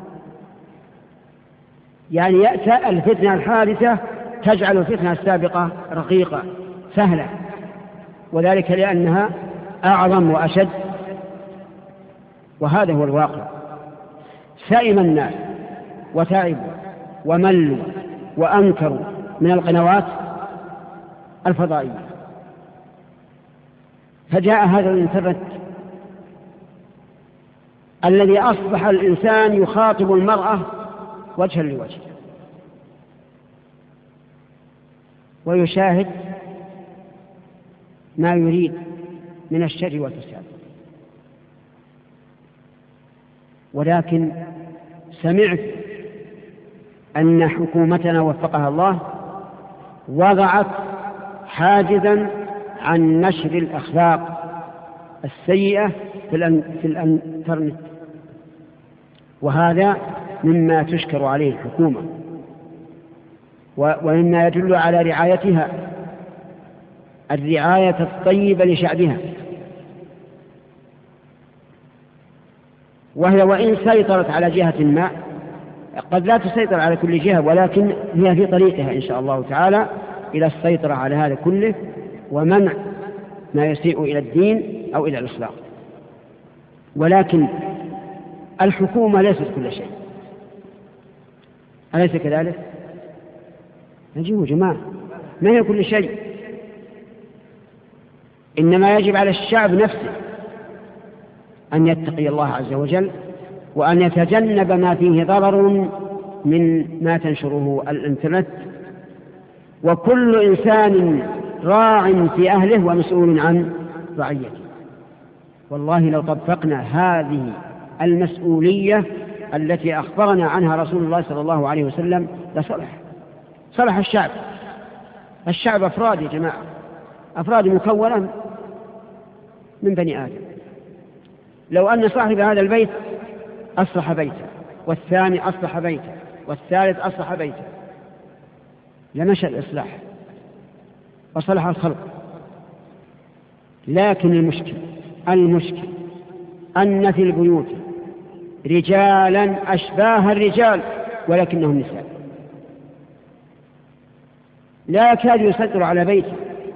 A: يعني يأتي الفتنة الحادثة تجعل الفتنة السابقة رقيقة سهلة، وذلك لأنها أعظم وأشد وهذا هو الواقع. سئم الناس وتعبوا وملوا وأنكروا من القنوات الفضائية، فجاء هذا الانترنت الذي أصبح الإنسان يخاطب المرأة وجها لوجه ويشاهد ما يريد من الشر والفساد. ولكن سمعت أن حكومتنا وفقها الله وضعت حاجزا عن نشر الأخلاق السيئة في الإنترنت، وهذا مما تشكر عليه الحكومة ومما يدل على رعايتها، الرعاية الطيبة لشعبها. وهي وإن سيطرت على جهة ما، قد لا تسيطر على كل جهة، ولكن هي في طريقها إن شاء الله تعالى إلى السيطرة على هذا كله ومنع ما يسيء إلى الدين أو إلى الإسلام. ولكن الحكومة ليست كل شيء، أليس كذلك؟ نجيب جماعة، ما هي كل شيء، إنما يجب على الشعب نفسه أن يتقي الله عز وجل وأن يتجنب ما فيه ضرر من ما تنشره الإنترنت. وكل إنسان راع في أهله ومسؤول عن رعيته. والله لو طبقنا هذه المسؤولية التي أخبرنا عنها رسول الله صلى الله عليه وسلم لصلح صلح الشعب. الشعب أفراد يا جماعة، أفراد مكونة من بني آدم. لو أن صاحب هذا البيت أصلح بيته، والثاني أصلح بيته، والثالث أصلح بيته، لمشى الإصلاح وصلح الخلق. لكن المشكل المشكل أن في البيوت رجالا أشباه الرجال ولكنهم نساء، لا يكاد يسيطر على بيته.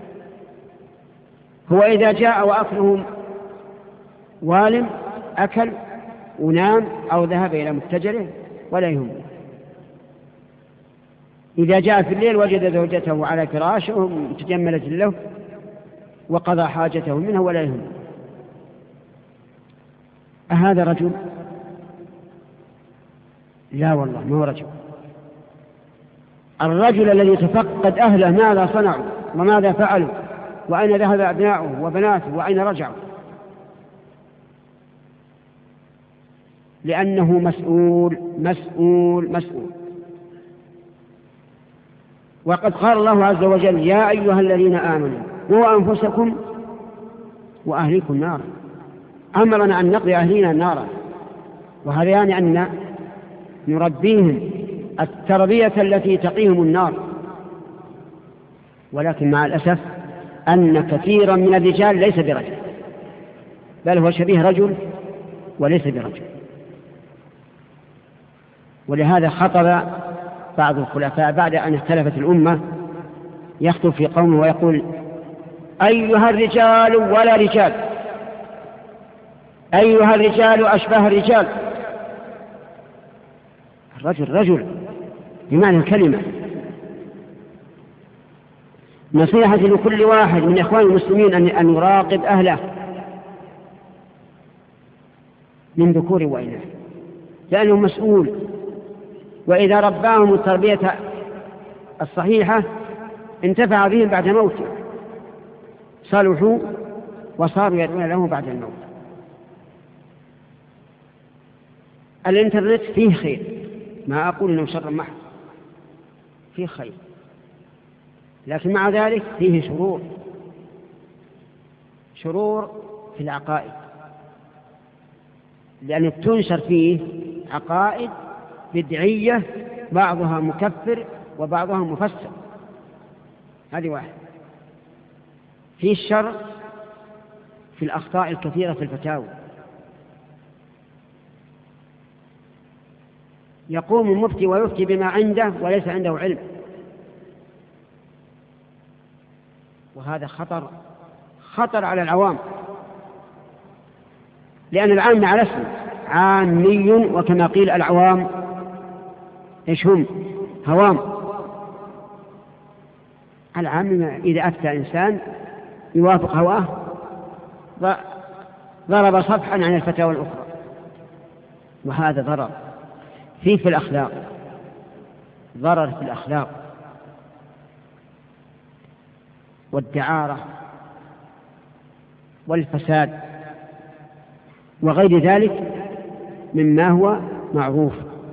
A: هو إذا جاء وأكلهم والم أكل ونام أو ذهب إلى متجره ولا يهم. إذا جاء في الليل وجد زوجته على فراشه تجملت له وقضى حاجته منها ولا يهم. أهذا رجل؟ لا والله ما هو رجل. الرجل الذي يتفقد أهله ماذا صنعوا وماذا فعلوا وأين ذهب أبناؤه وبناته وأين رجعوا، لأنه مسؤول مسؤول مسؤول. وقد قال الله عز وجل: يا أيها الذين آمنوا قوا أنفسكم وأهليكم نارا. أمرنا أن نقضي أهلينا نارا، وهذا يعني أن نربيهم التربية التي تقيهم النار. ولكن مع الأسف أن كثيرا من الرجال ليس برجل، بل هو شبيه رجل وليس برجل. ولهذا خطب بعض الخلفاء بعد أن اختلفت الأمة يخطب في قومه ويقول: أيها الرجال ولا رجال، أيها الرجال أشباه الرجال. الرجل رجل بمعنى الكلمة. نصيحة لكل واحد من إخوان المسلمين أن يراقب أهله من ذكور وإناث، لأنه مسؤول. وإذا رباهم التربية الصحيحة انتفع بهم بعد موته، صلحوا وصاروا يدعون له بعد الموت. الإنترنت فيه خير، ما أقول إنه شر محض، فيه خير، لكن مع ذلك فيه شرور شرور في العقائد، لأن تنشر فيه عقائد بدعية بعضها مكفر وبعضها مفسر. هذه واحد. في الشر في الأخطاء الكثيرة في الفتاوى. يقوم المفتي ويفتي بما عنده وليس عنده علم، وهذا خطر خطر على العوام، لأن العام على اسم عامي، وكما قيل العوام إيش هم؟ هوام. العام إذا أفتى إنسان يوافق هواه ضرب صفحا عن الفتاوى الأخرى، وهذا ضرر فيه في الأخلاق، ضرر في الأخلاق والدعارة والفساد وغير ذلك مما هو معروف.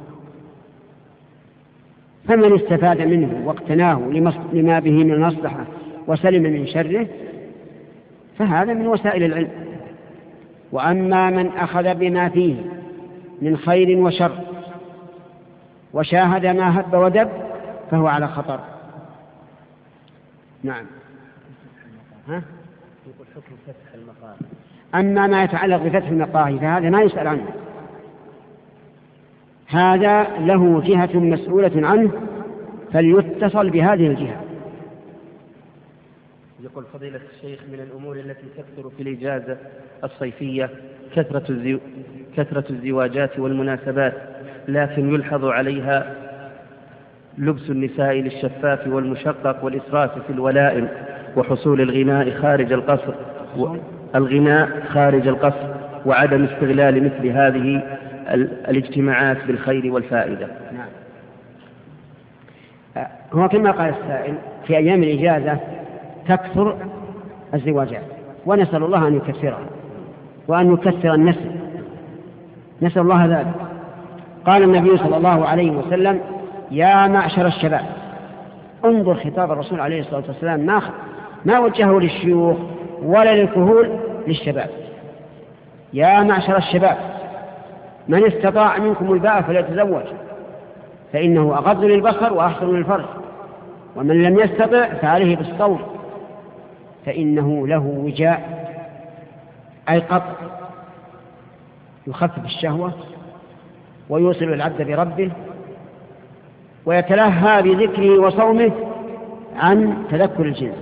A: فمن استفاد منه واقتناه لما به من المصلحة وسلم من شره فهذا من وسائل العلم. وأما من أخذ بما فيه من خير وشر وشاهد ما هب ودب فهو على خطر. نعم. ها؟
B: يقول حكم فتح المقاهي.
A: أما ما يتعلق بفتح المقاهي فهذا ما يسأل عنه، هذا له جهة مسؤولة عنه فليتصل بهذه الجهة.
B: يقول فضيلة الشيخ من الأمور التي تكثر في الإجازة الصيفية كثرة, الزي... كثرة الزواجات والمناسبات، لكن يلحظ عليها لبس النساء للشفاف والمشقق والإسراف في الولائم وحصول الغناء خارج القصر و... الغناء خارج القصر وعدم استغلال مثل هذه الاجتماعات بالخير والفائدة.
A: نعم. هو كما قال السائل في أيام الإجازة تكثر الزواجات، ونسأل الله أن يكثرها وأن يكثر النسل، نسأل الله ذلك. قال النبي صلى الله عليه وسلم يا معشر الشباب، انظر خطاب الرسول عليه الصلاة والسلام ما, ما وجهه للشيوخ ولا للكهول، للشباب. يا معشر الشباب من استطاع منكم الباءة فليتزوج فإنه أغض للبصر وأحسن للفرج، ومن لم يستطع فعليه بالصوم فإنه له وجاء، أي قطع يخفف الشهوة ويوصل العبد بربه ويتلهى بذكره وصومه عن تذكر الجنس.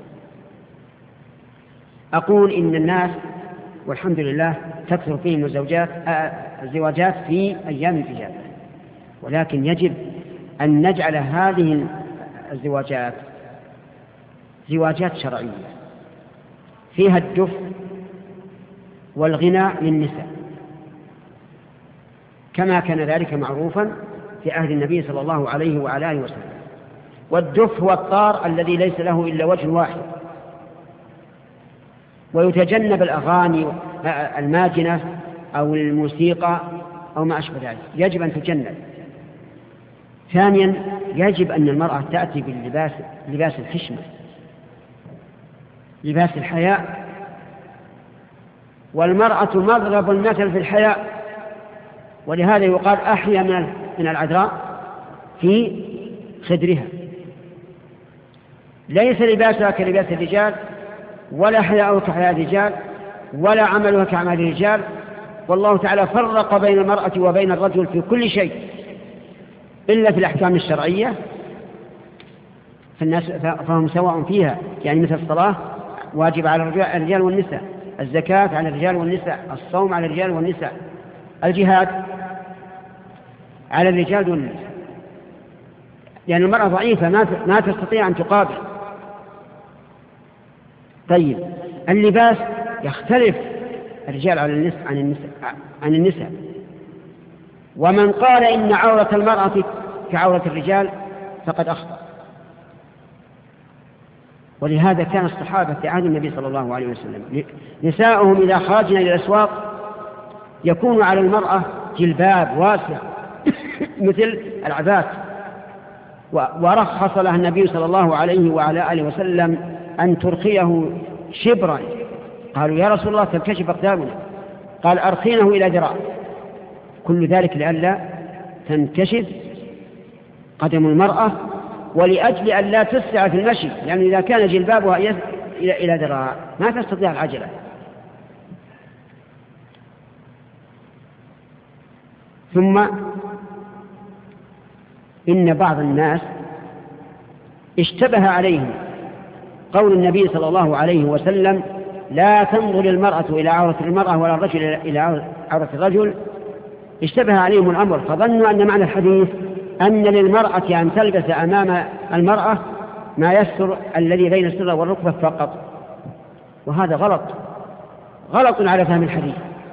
A: أقول إن الناس والحمد لله تكثر فيهم الزوجات الزواجات في أيام الإجازة، ولكن يجب أن نجعل هذه الزواجات زواجات شرعية فيها الدف والغناء للنساء كما كان ذلك معروفا في عهد النبي صلى الله عليه وعلى آله وسلم. والدف هو الطار الذي ليس له إلا وجه واحد، ويتجنب الأغاني الماجنة أو الموسيقى أو ما أشبه ذلك، يجب أن تجنب. ثانيا يجب أن المرأة تأتي باللباس لباس الحشمة، لباس الحياء، والمرأة مضرب المثل في الحياء، ولهذا يقال أحيا من العذراء في خدرها. ليس لباسها كلباس الرجال، ولا حياءها كحياء الرجال، ولا عملها كعمل الرجال، والله تعالى فرق بين المرأة وبين الرجل في كل شيء إلا في الأحكام الشرعية، فالناس فهم سواء فيها، يعني مثل الصلاة واجب على الرجال والنساء، الزكاة على الرجال والنساء، الصوم على الرجال والنساء، الجهاد على الرجال والنساء، لأن المرأة ضعيفة ما تستطيع أن تقابل. طيب اللباس يختلف الرجال على النساء عن النساء, عن النساء. ومن قال إن عورة المرأة كعورة الرجال فقد أخطأ. ولهذا كان الصحابة في عهد النبي صلى الله عليه وسلم نساؤهم إذا خرجنا إلى الأسواق يكون على المرأة جلباب واسع مثل العباس، ورخص لها النبي صلى الله عليه وعلى آله وسلم أن ترخيه شبرا. قالوا يا رسول الله تنكشف أقدامنا، قال أرخينه إلى ذراع، كل ذلك لئلا تنكشف قدم المرأة ولأجل أن لا تسرع في المشي، لأن يعني إذا كان جلبابها إلى ذراع ما تستطيع العجلة. ثم إن بعض الناس اشتبه عليهم قول النبي صلى الله عليه وسلم لا تنظر المرأة إلى عورة المرأة ولا الرجل إلى عورة الرجل، اشتبه عليهم الأمر فظنوا أن معنى الحديث أن للمرأة أن تلبس أمام المرأة ما يستر الذي بين السرة والركبة فقط، وهذا غلط غلط على فهم الحديث.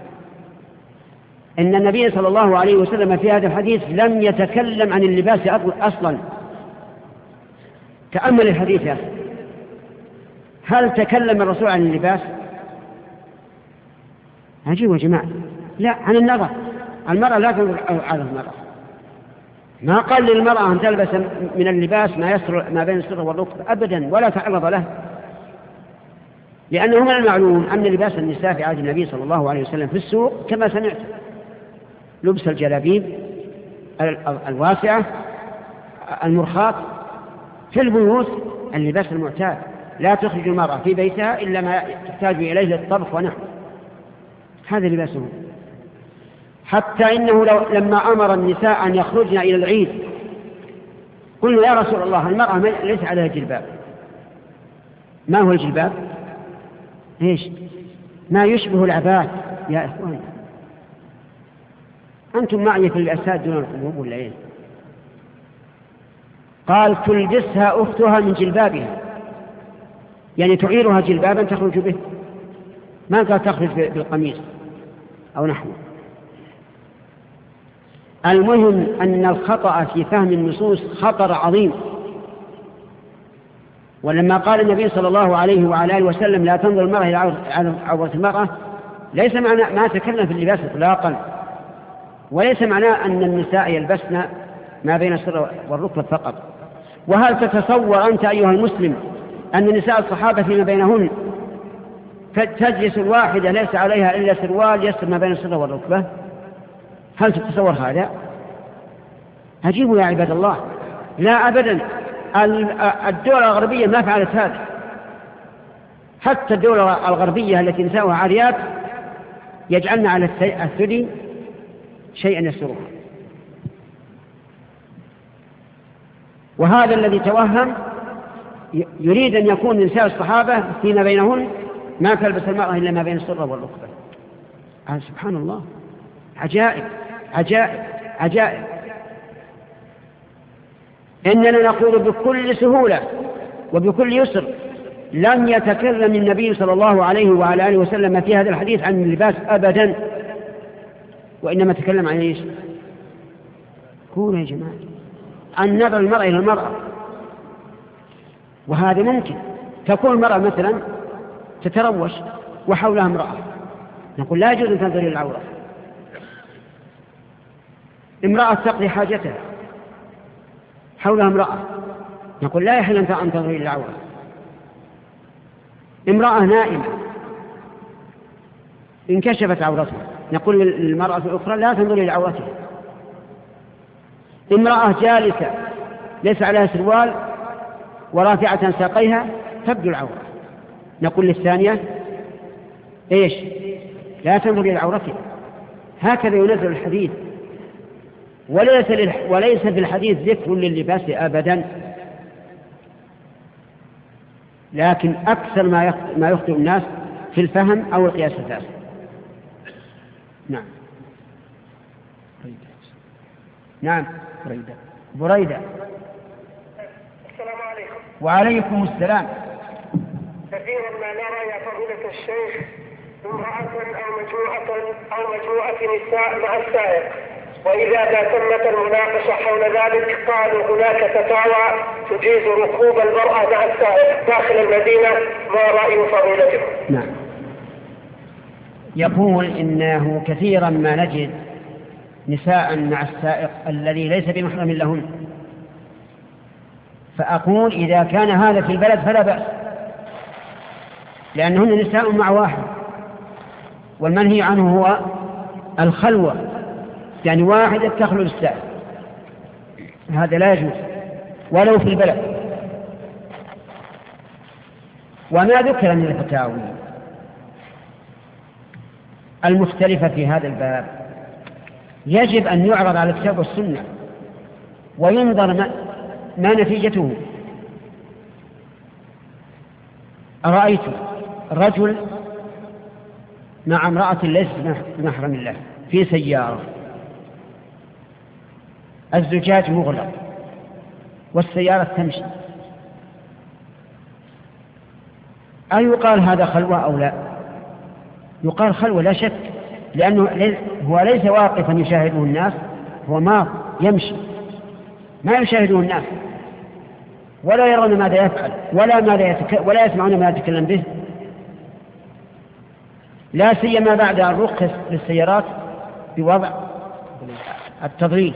A: إن النبي صلى الله عليه وسلم في هذا الحديث لم يتكلم عن اللباس أصلا. تأمل الحديث يا أخي، هل تكلم الرسول عن اللباس؟ عجيب يا جماعة، لا، عن النظر. المرأة لا تنظر على المرأة، ما قال للمرأة أن تلبس من اللباس ما يستر ما بين السرة والركبة أبدا، ولا تعرض له، لأنه من المعلوم أن لباس النساء في عهد النبي صلى الله عليه وسلم في السوق كما سمعت، لبس الجلابيب الواسعة المرخاة، في البيوت اللباس المعتاد، لا تخرج المرأة في بيتها إلا ما تحتاج إليه للطبخ ونحو، هذا لباسه. حتى إنه لو لما أمر النساء أن يخرجن إلى العيد قلنا يا رسول الله المرأة ليس عليها جلباب. ما هو الجلباب؟ إيش؟ ما يشبه العباد يا إخوان. أنتم معي في الأساد دون القلوب ولا إيه؟ قال تلبسها أختها من جلبابها، يعني تعيرها جلبابا تخرج به، ما قال تخرج بالقميص أو نحوه. المهم أن الخطأ في فهم النصوص خطر عظيم. ولما قال النبي صلى الله عليه وعلى آله وسلم لا تنظر المرأة إلى عورة المرأة، ليس معنى ما تكلم في اللباس إطلاقا، وليس معناه أن النساء يلبسن ما بين السرة والركبة فقط. وهل تتصور أنت أيها المسلم أن نساء الصحابة فيما بينهن تجلس الواحدة ليس عليها إلا سروال يستر ما بين السرة والركبة؟ هل تتصور هذا؟ أجيبوا يا عباد الله، لا أبدا. الدول الغربية ما فعلت هذا، حتى الدول الغربية التي نساؤها عاريات يجعلن على الثدي شيئا يسترها. وهذا الذي توهم يريد أن يكون نساء الصحابة فيما بينهن ما تلبس المرأة إلا ما بين السرة والركبة. آه سبحان الله، عجائب عجائب عجائب. إننا نقول بكل سهولة وبكل يسر لم يتكلم النبي صلى الله عليه وعلى آله وسلم في هذا الحديث عن اللباس أبدا، وإنما تكلم عن إيش؟ كون يا جماعة عن نظر المرأة إلى المرأة. وهذا ممكن تكون المرأة مثلا تتروش وحولها امرأة، نقول لا يجوز أن تنظر إلى العورة. امرأة تقضي حاجتها حولها امرأة، نقول لا يحل أن تنظر إلى العورة. امرأة نائمة انكشفت عورتها، نقول للمرأة الأخرى لا تنظر إلى عورتها. امرأة جالسة ليس عليها سروال ورافعة ساقيها تبدو العورة، نقول للثانية إيش؟ لا تنظر إلى عورتها. هكذا ينزل الحديث، وليس, وليس في الحديث ذكر لللباس أبدا، لكن أكثر ما يخطئ الناس في الفهم أو القياس الفاسد. نعم نعم بريدة بريدة
C: السلام عليكم.
A: وعليكم السلام.
C: كثيرا ما نرى يا فضيلة الشيخ امرأة أو مجموعة أو مجموعة نساء مع السائق، وإذا تمت المناقشة حول ذلك قالوا هناك فتاوى تجيز ركوب المرأة مع السائق داخل المدينة، ما رأي فضيلتكم؟
A: نعم، يقول إنه كثيرا ما نجد نساء مع السائق الذي ليس بمحرم لهن، فأقول إذا كان هذا في البلد فلا بأس، لأنهن نساء مع واحد، والمنهي عنه هو الخلوة، يعني واحدة تخلو السائق، هذا لا يجوز ولو في البلد. وما ذكر من الفتاوي المختلفة في هذا الباب يجب أن يعرض على الكتاب والسنة وينظر ما, ما نتيجته. أرأيت رجل مع امرأة ليست بمحرم الله في سيارة، الزجاج مغلق والسيارة تمشي، أيقال هذا خلوة أو لا؟ يقال خلوة لا شك، لأنه هو ليس واقفا يشاهده الناس، هو ما يمشي ما يشاهده الناس ولا يرون ماذا يفعل ولا, ماذا يتك... ولا يسمعون ما يتكلم به، لا سيما بعد أن رخص للسيارات بوضع التضليل.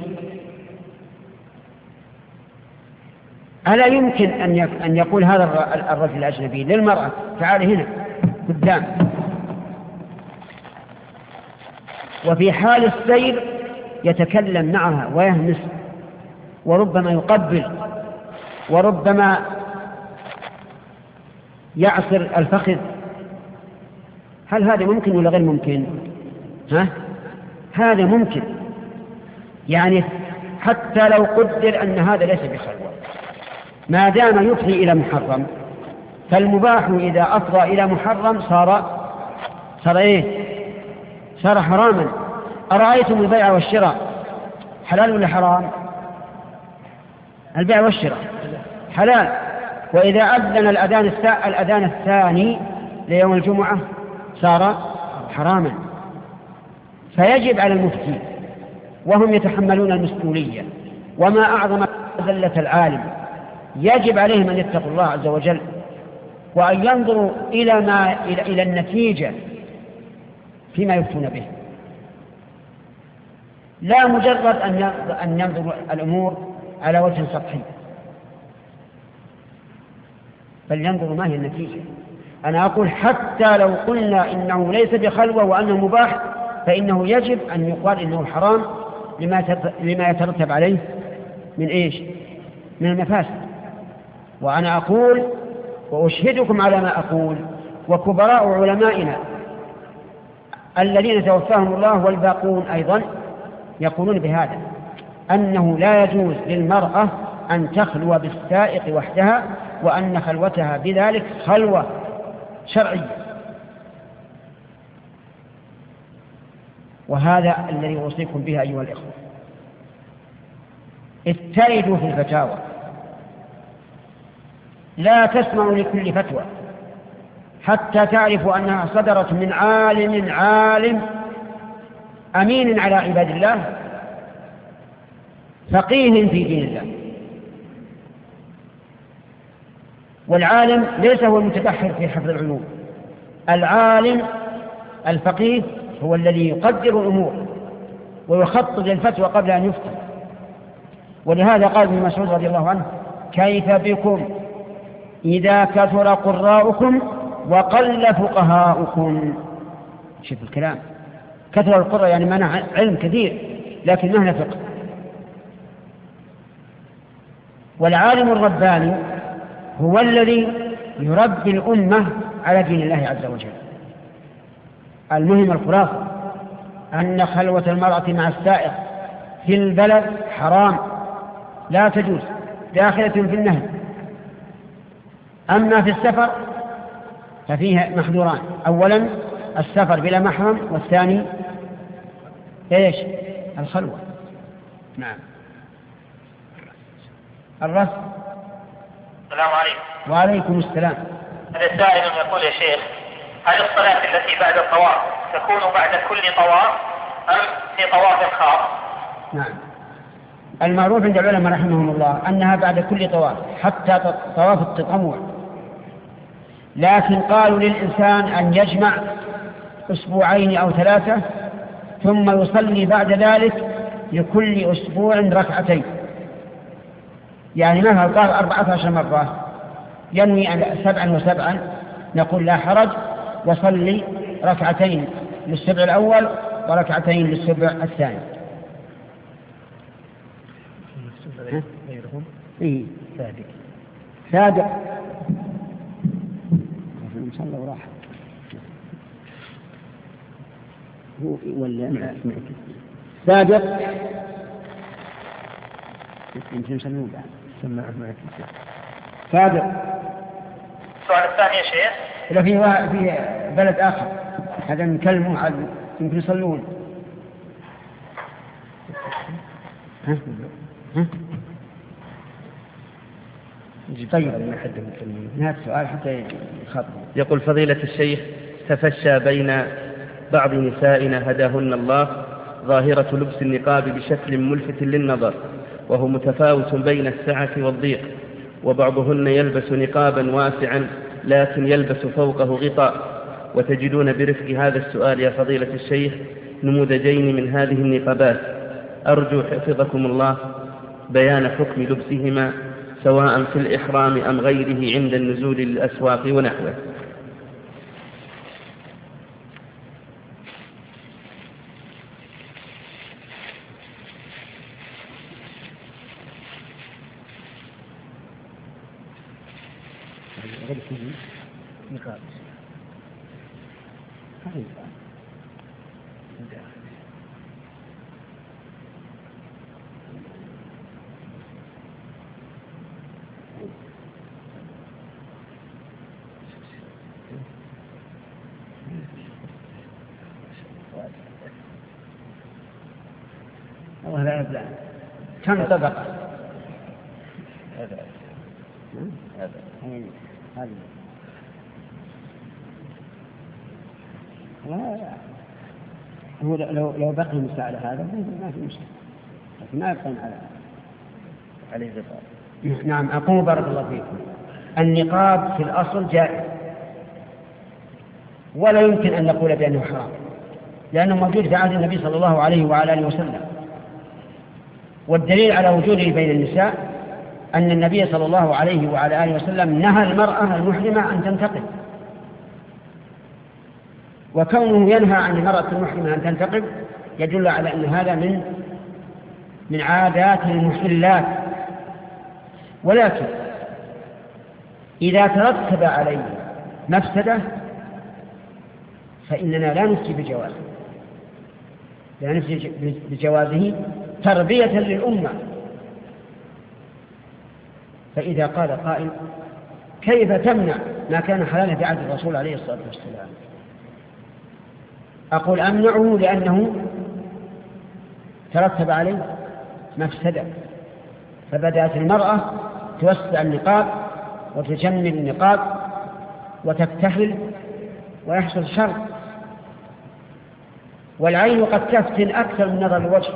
A: ألا يمكن أن يقول هذا الرجل الأجنبي للمرأة تعالي هنا قدام، وفي حال السير يتكلم معها ويهمس وربما يقبل وربما يعصر الفخذ، هل هذا ممكن ولا غير ممكن؟ ها؟ هذا ممكن، يعني حتى لو قدر أن هذا ليس بخلوة ما دام يفضي إلى محرم، فالمباح إذا أفضى إلى محرم صار صار إيه؟ صار حراما. أرأيتم البيع والشراء حلال ولا حرام؟ البيع والشراء حلال، وإذا أذن الأذان الأذان الثاني ليوم الجمعة صار حراما. فيجب على المفتي وهم يتحملون المسؤولية، وما أعظم ذلة العالم، يجب عليهم أن يتقوا الله عز وجل وأن ينظروا إلى, ما إلى, إلى النتيجة فيما يفتون به، لا مجرد أن ينظروا الأمور على وجه سطحي، بل ينظروا ما هي النتيجة. أنا أقول حتى لو قلنا إنه ليس بخلوة وأنه مباح، فإنه يجب أن يقال إنه حرام لما يترتب عليه من إيش؟ من المفاسد. وأنا أقول وأشهدكم على ما أقول، وكبراء علمائنا الذين توفاهم الله والباقون أيضا يقولون بهذا، أنه لا يجوز للمرأة أن تخلو بالسائق وحدها، وأن خلوتها بذلك خلوة شرعية. وهذا الذي أوصيكم به أيها الإخوة، اتردوا في الفتاوى، لا تسمعوا لكل فتوى حتى تعرفوا أنها صدرت من عالم عالم أمين على عباد الله فقيه في دين الله. والعالم ليس هو المتبحر في حفظ العلوم، العالم الفقيه هو الذي يقدر الأمور ويخطط للفتوى قبل أن يفتي. ولهذا قال ابن مسعود رضي الله عنه: كيف بكم إذا كثر قراؤكم وقل فقهاؤكم. شوف الكلام، كثر القراء يعني منع علم كثير لكن مهنا فقه. والعالم الرباني هو الذي يربي الأمة على دين الله عز وجل. المهم الخلاصة أن خلوة المرأة مع السائق في البلد حرام لا تجوز، داخلة في النهي. أما في السفر ففيه محظوران: أولا السفر بلا محرم، والثاني إيش؟ الخلوة. نعم. الرسم.
D: السلام عليكم.
A: وعليكم السلام.
D: هذا سائل يقول: يا شيخ، هل الصلاة التي بعد الطواف تكون بعد كل طواف أم في طواف خاص؟
A: نعم، المعروف عند العلماء رحمهم الله أنها بعد كل طواف حتى طواف التطوع، لكن قالوا للإنسان أن يجمع أسبوعين أو ثلاثة ثم يصلي بعد ذلك لكل أسبوع ركعتين، يعني مثلا قال أربعة عشر مرة ينوي سبعا وسبعا، نقول لا حرج، وصلي ركعتين للسبع الأول وركعتين للسبع الثاني.
B: غيرهم
A: إيه؟
B: سابق
A: سابق صلى وراح هو ولا سابق يمكن سمعوا بعد سمع معك سابق.
D: السؤال الثاني يا شيخ:
A: إذا في في بلد آخر هذا نكلمه عن يمكن يصلون. ها؟ ها؟ طيب نهاية السؤال حتى يخاطب.
B: يقول فضيلة الشيخ: تفشى بين بعض نسائنا هداهن الله ظاهرة لبس النقاب بشكل ملفت للنظر، وهو متفاوت بين السعة والضيق، وبعضهن يلبس نقابا واسعا لكن يلبس فوقه غطاء، وتجدون برفق هذا السؤال يا فضيلة الشيخ نموذجين من هذه النقابات، أرجو حفظكم الله بيان حكم لبسهما سواء في الإحرام أم غيره عند النزول للأسواق ونحوه.
A: الله لا يبلع. كم طبقة؟ هذا هذا هذا هو لو لو بقي مساء على هذا ما في مشكلة، لكن ما يبقى على عليه غطاء. نعم. أقول بارك الله فيكم، النقاب في الأصل جائز ولا يمكن أن نقول بأنه حرام، لأنه موجود في عهد النبي صلى الله عليه وعلى آله وسلم، والدليل على وجوده بين النساء أن النبي صلى الله عليه وعلى آله وسلم نهى المرأة المحرمة أن تنتقب، وكونه ينهى عن المرأة المحرمة أن تنتقب يدل على أن هذا من من عادات المحلات. ولكن إذا ترتب عليه مفسدة فإننا لا نفتي بجوازه، لا نفتي بجوازه تربية للأمة. فإذا قال قائل كيف تمنع ما كان حلالا في عهد الرسول عليه الصلاة والسلام؟ أقول أمنعه لأنه ترتب عليه مفسدة، فبدأت المرأة توسع النقاب وتجمل النقاب وتكتحل ويحصل شر، والعين قد تفتن أكثر من نظر الوجه.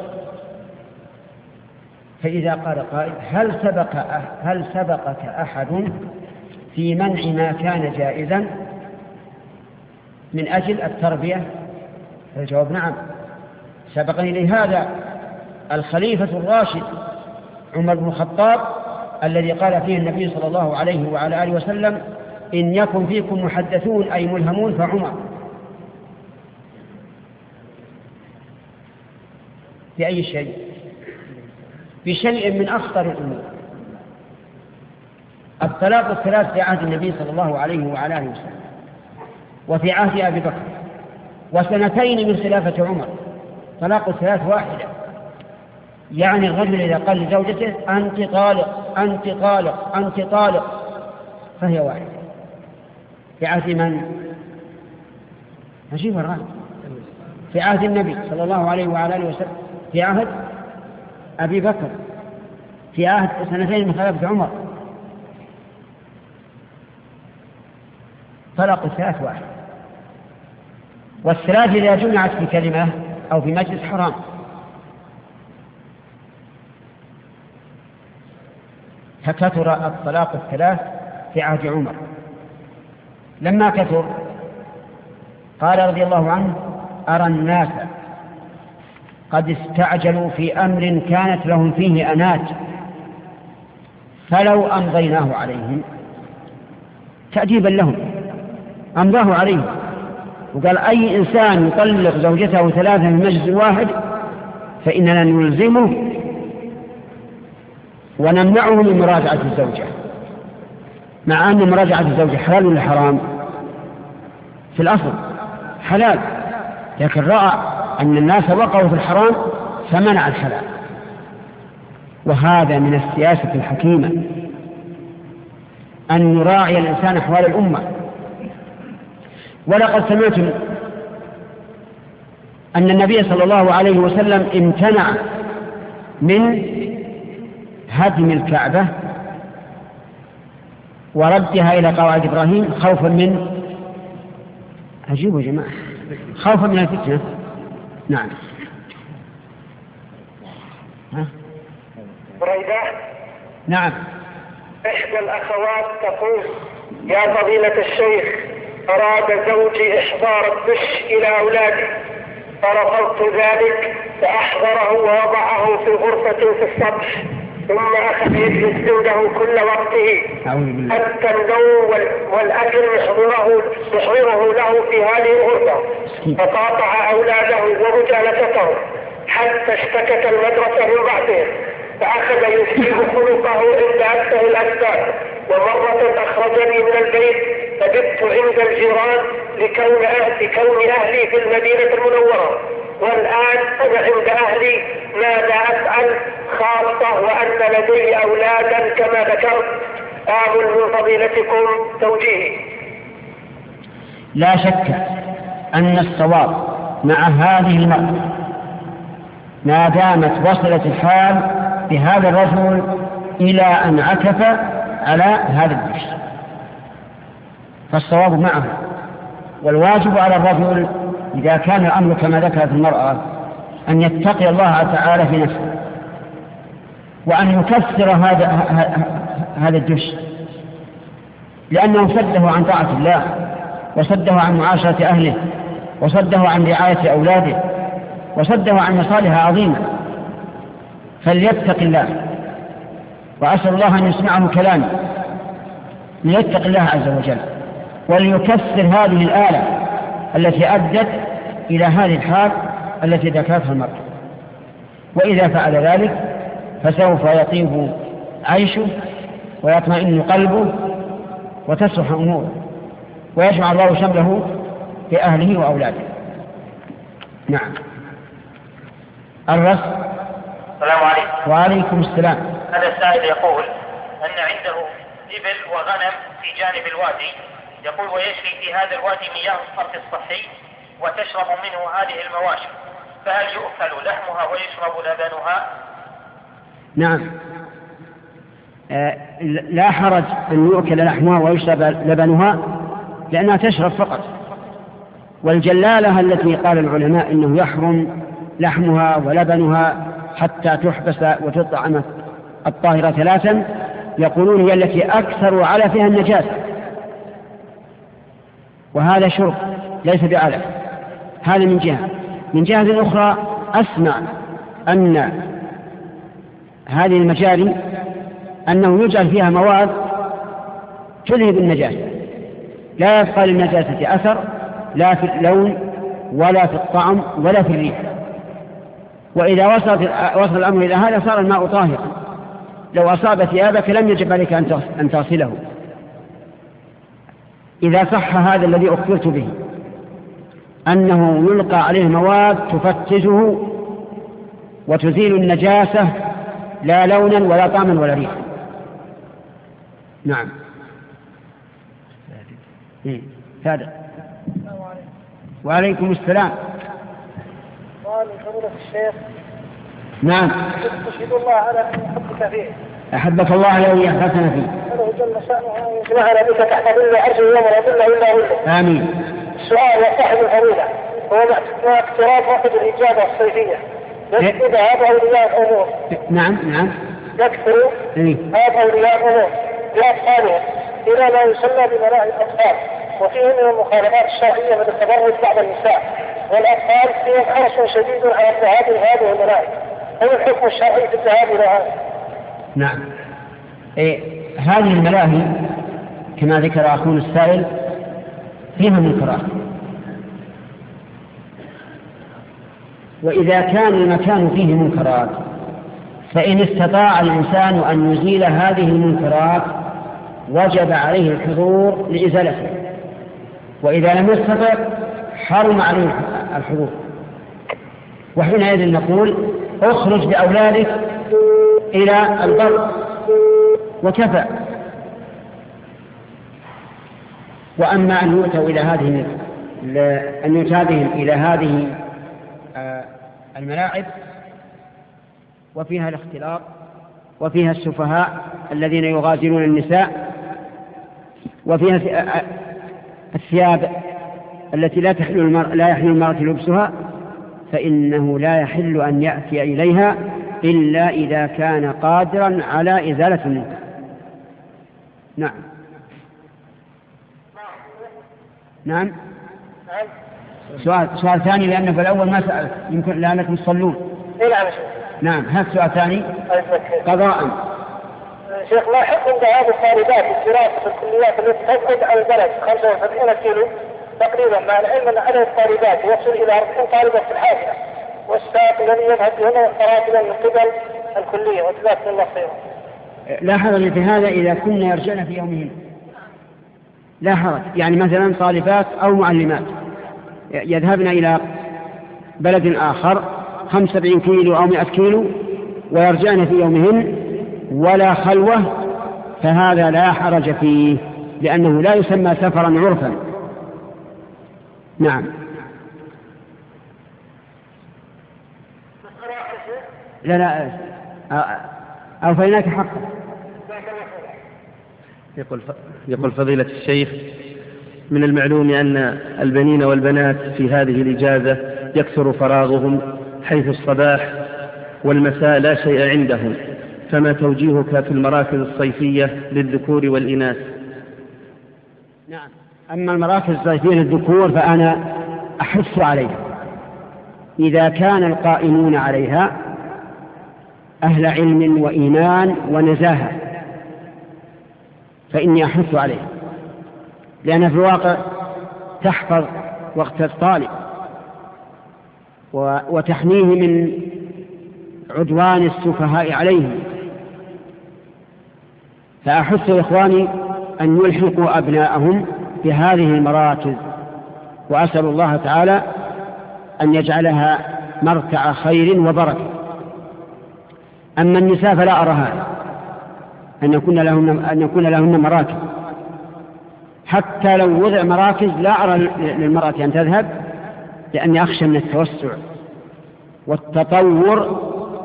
A: فإذا قال قائل هل سبق هل سبقك أحد في منع ما كان جائزا من أجل التربية؟ الجواب نعم، سبقني لهذا الخليفة الراشد عمر بن الخطاب الذي قال فيه النبي صلى الله عليه وعلى آله وسلم إن يكن فيكم محدثون أي ملهمون فعمر. بأي شيء؟ بشيء من أخطر الأمور. الطلاق الثلاث في عهد النبي صلى الله عليه وعلى آله وسلم، وفي عهد أبي بكر، وسنتين من خلافة عمر طلاق الثلاث واحدة. يعني الرجل إذا قال لزوجته أنت طالق أنت طالق أنت طالق فهي واحدة. في عهد من؟ عجيب الرأي. في عهد النبي صلى الله عليه وعلى آله وسلم، في عهد أبي بكر، في عهد سنتين من خلافة عمر. طلاق الثلاث واحد، والثلاث إذا جمعت في كلمة أو في مجلس حرام. فكثر الطلاق الثلاث في عهد عمر. لما كثر قال رضي الله عنه أرى الناس قد استعجلوا في أمر كانت لهم فيه أنات فلو أمضيناه عليهم، تأديبا لهم أمضاه عليهم. وقال أي إنسان يطلق زوجته ثلاثة في مجلس واحد فإننا نلزمه ونمنعه من مراجعة الزوجة، مع أن مراجعة الزوجة حلال ولا حرام؟ في الأصل حلال، لكن رأى أن الناس وقعوا في الحرام فمنع الحلال. وهذا من السياسة الحكيمة أن يراعي الإنسان أحوال الأمة. ولقد سمعتم أن النبي صلى الله عليه وسلم امتنع من هدم الكعبة وردها إلى قواعد إبراهيم خوفا من عجيب يا جماعة خوفا من الفتنة. نعم. ها؟
C: بريدة.
A: نعم.
C: إحدى الأخوات تقول: يا فضيلة الشيخ، أراد زوجي إحضار الدش إلى أولادي، فرفضت ذلك فأحضره ووضعه في غرفة في السطح، ثم أخذ يجلس عنده كل وقته حتى النوم والأكل يحضره يحضره له في هذه الغرفة، فقاطع أولاده ومجالسته حتى اشتكت المدرسة من بعده، فأخذ يسيء خلقه عند أكثر الأسباب. ومرة أخرجني من البيت فبت عند الجيران لكون أهلي, لكون أهلي في المدينة المنورة، والآن أنا عند أهلي ماذا أفعل، خاصة وأن لدي أولادا كما ذكرت؟ آمل من فضيلتكم توجيهي.
A: لا شك أن الصواب مع هذه المرأة ما دامت وصلت الحال بهذا الرجل إلى أن عكف على هذا الدش، فالصواب معه. والواجب على الرجل إذا كان الأمر كما ذكرت المرأة أن يتقي الله تعالى في نفسه، وأن يكسر هذا هذا الدش، لأنه صده عن طاعة الله، وصده عن معاشرة أهله، وصده عن رعاية أولاده، وصده عن مصالح عظيمة. فليتق الله، وأسأل الله أن يسمعه كلامه ليتق الله عز وجل، وليكسر هذه الآلة التي أدت إلى هذه الحال التي ذكرتها المرأة. وإذا فعل ذلك فسوف يطيب عيشه ويطمئن قلبه وتصلح أموره، ويجمع الله شمله بأهله وأولاده. نعم. الرس.
D: السلام عليكم.
A: وعليكم السلام.
D: هذا السائل يقول أن عنده إبل وغنم في جانب الوادي، يقول ويجري في هذا الوادي مياه الصرف الصحي وتشرب منه هذه المواشي، فهل يؤكل لحمها ويشرب لبنها؟
A: نعم. آه لا حرج أن يؤكل لحمها ويشرب لبنها لأنها تشرب فقط. والجلالة التي قال العلماء إنه يحرم لحمها ولبنها حتى تحبس وتطعم الطاهرة ثلاثا، يقولون هي التي أكثر على فيها النجاسة، وهذا شرب ليس بعلف. هذا من جهة. من جهة أخرى أسمع أن هذه المجاري أنه يجعل فيها مواد تذهب النجاسة، لا يبقى للنجاسة أثر لا في اللون ولا في الطعم ولا في الريح. وإذا وصل, وصل الأمر إلى هذا صار الماء طاهرا، لو أصاب ثيابك لم يجب عليك أن تصله. إذا صح هذا الذي أخبرت به أنه يلقى عليه مواد تفتشه وتزيل النجاسة لا لونا ولا طعما ولا ريحا. نعم. هذا. وعليكم السلام.
C: قال فضيلة الشيخ.
A: نعم.
C: أشهد الله على أن أحبك فيه.
A: أحبك الله لو يحبسنا فيه.
C: أنه جل شأنه أن يجمعنا بك تحت ظل عرشه يوم لا ظل إلا ظله.
A: آمين.
C: السؤال وصاحب الفضيلة هو مع اقتراب وقت الإجابة الصيفية. يكثر هذا أولياء الأمور.
A: نعم نعم.
C: يكثر هذا أولياء الأمور بأطفالهم إلى ما يسمى بملاهي الأطفال، وفيه من المخالفات الشرعية من التبرج بعض النساء والأطفال فيهم حرص شديد على الذهاب إلى هذه الملاهي. هل الحكم الشرعي في الذهاب إلى هذا؟
A: نعم. إيه هذه الملاهي كما ذكر أخونا السائل فيها منكرات، وإذا كان المكان فيه منكرات فإن استطاع الإنسان أن يزيل هذه المنكرات وجب عليه الحضور لإزالته، وإذا لم يستطع حرم عليه الحضور. وحينئذ نقول اخرج بأولادك إلى البر وكفى. وأما أن يؤتوا إلى هذه أن يؤتى بهم إلى هذه الملاعب وفيها الاختلاط وفيها السفهاء الذين يغازلون النساء وفيها الثياب التي لا تحل المرأة لا يحل المرأة لبسها، فإنه لا يحل أن يأتي إليها إلا إذا كان قادرا على إزالة المنكر. نعم نعم سؤال سؤال ثاني لأنه في الأول ما سألت يمكن لأنكم تصلون. نعم هات سؤال ثاني. قضاء
C: شيخ، ما حكم ذهاب الطالبات الدراسة في الكليات التي تبعد عن البلد خمسة وسبعين كيلو تقريبا، مع العلم أن عدد الطالبات يصل إلى أربعين طالبة في الحافلة، والسائق الذي يذهب هنا راتبا من قبل الكلية وجزاكم الله خيرا.
A: لا حرج في هذا إذا كنا يرجعن في يومهن، لا حرج. يعني مثلا طالبات أو معلمات يذهبن إلى بلد آخر خمسة وسبعين كيلو أو مئة كيلو ويرجعن في يومهن ولا خلوة، فهذا لا حرج فيه لأنه لا يسمى سفرا عرفا. نعم. لا لا أوفيناك حقا.
B: يقول يقول فضيلة الشيخ: من المعلوم أن البنين والبنات في هذه الإجازة يكثر فراغهم، حيث الصباح والمساء لا شيء عندهم، فما توجيهك في المراكز الصيفية للذكور والإناث؟
A: نعم، أما المراكز الصيفية للذكور فأنا أحث عليها إذا كان القائمون عليها أهل علم وإيمان ونزاهة، فإني أحث عليها، لأن في الواقع تحفظ وقت الطالب وتحميه من عدوان السفهاء عليهم. فأحث إخواني أن يلحقوا أبناءهم بهذه المراكز، وأسأل الله تعالى أن يجعلها مرتع خير وبركة. أما النساء فلا أرى هذا، أن يكون لهن, أن يكون لهن مراكز، حتى لو وضع مراكز لا أرى للمرأة أن تذهب، لأني أخشى من التوسع والتطور،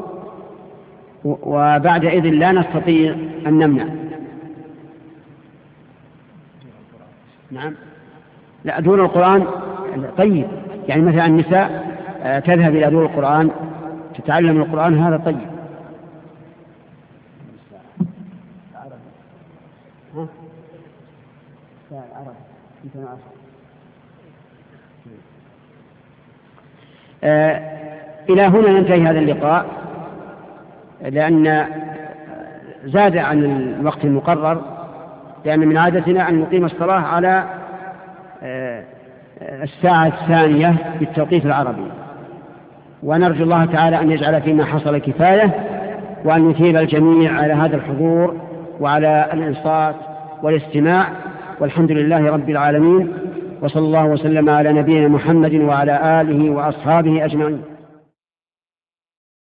A: وبعد إذن لا نستطيع أن نمنع. نعم، لا دور القرآن طيب، يعني مثلا النساء تذهب إلى دور القرآن تتعلم القرآن، هذا طيب. آه إلى هنا ننتهي هذا اللقاء، لأن زاد عن الوقت المقرر، لأن من عادتنا أن نقيم الصلاة على آه الساعة الثانية بالتوقيت العربي، ونرجو الله تعالى أن يجعل فيما حصل كفاية، وأن يثيب الجميع على هذا الحضور وعلى الإنصات والاستماع، والحمد لله رب العالمين، وصلى الله وسلم على نبينا محمد وعلى آله وأصحابه أجمعين.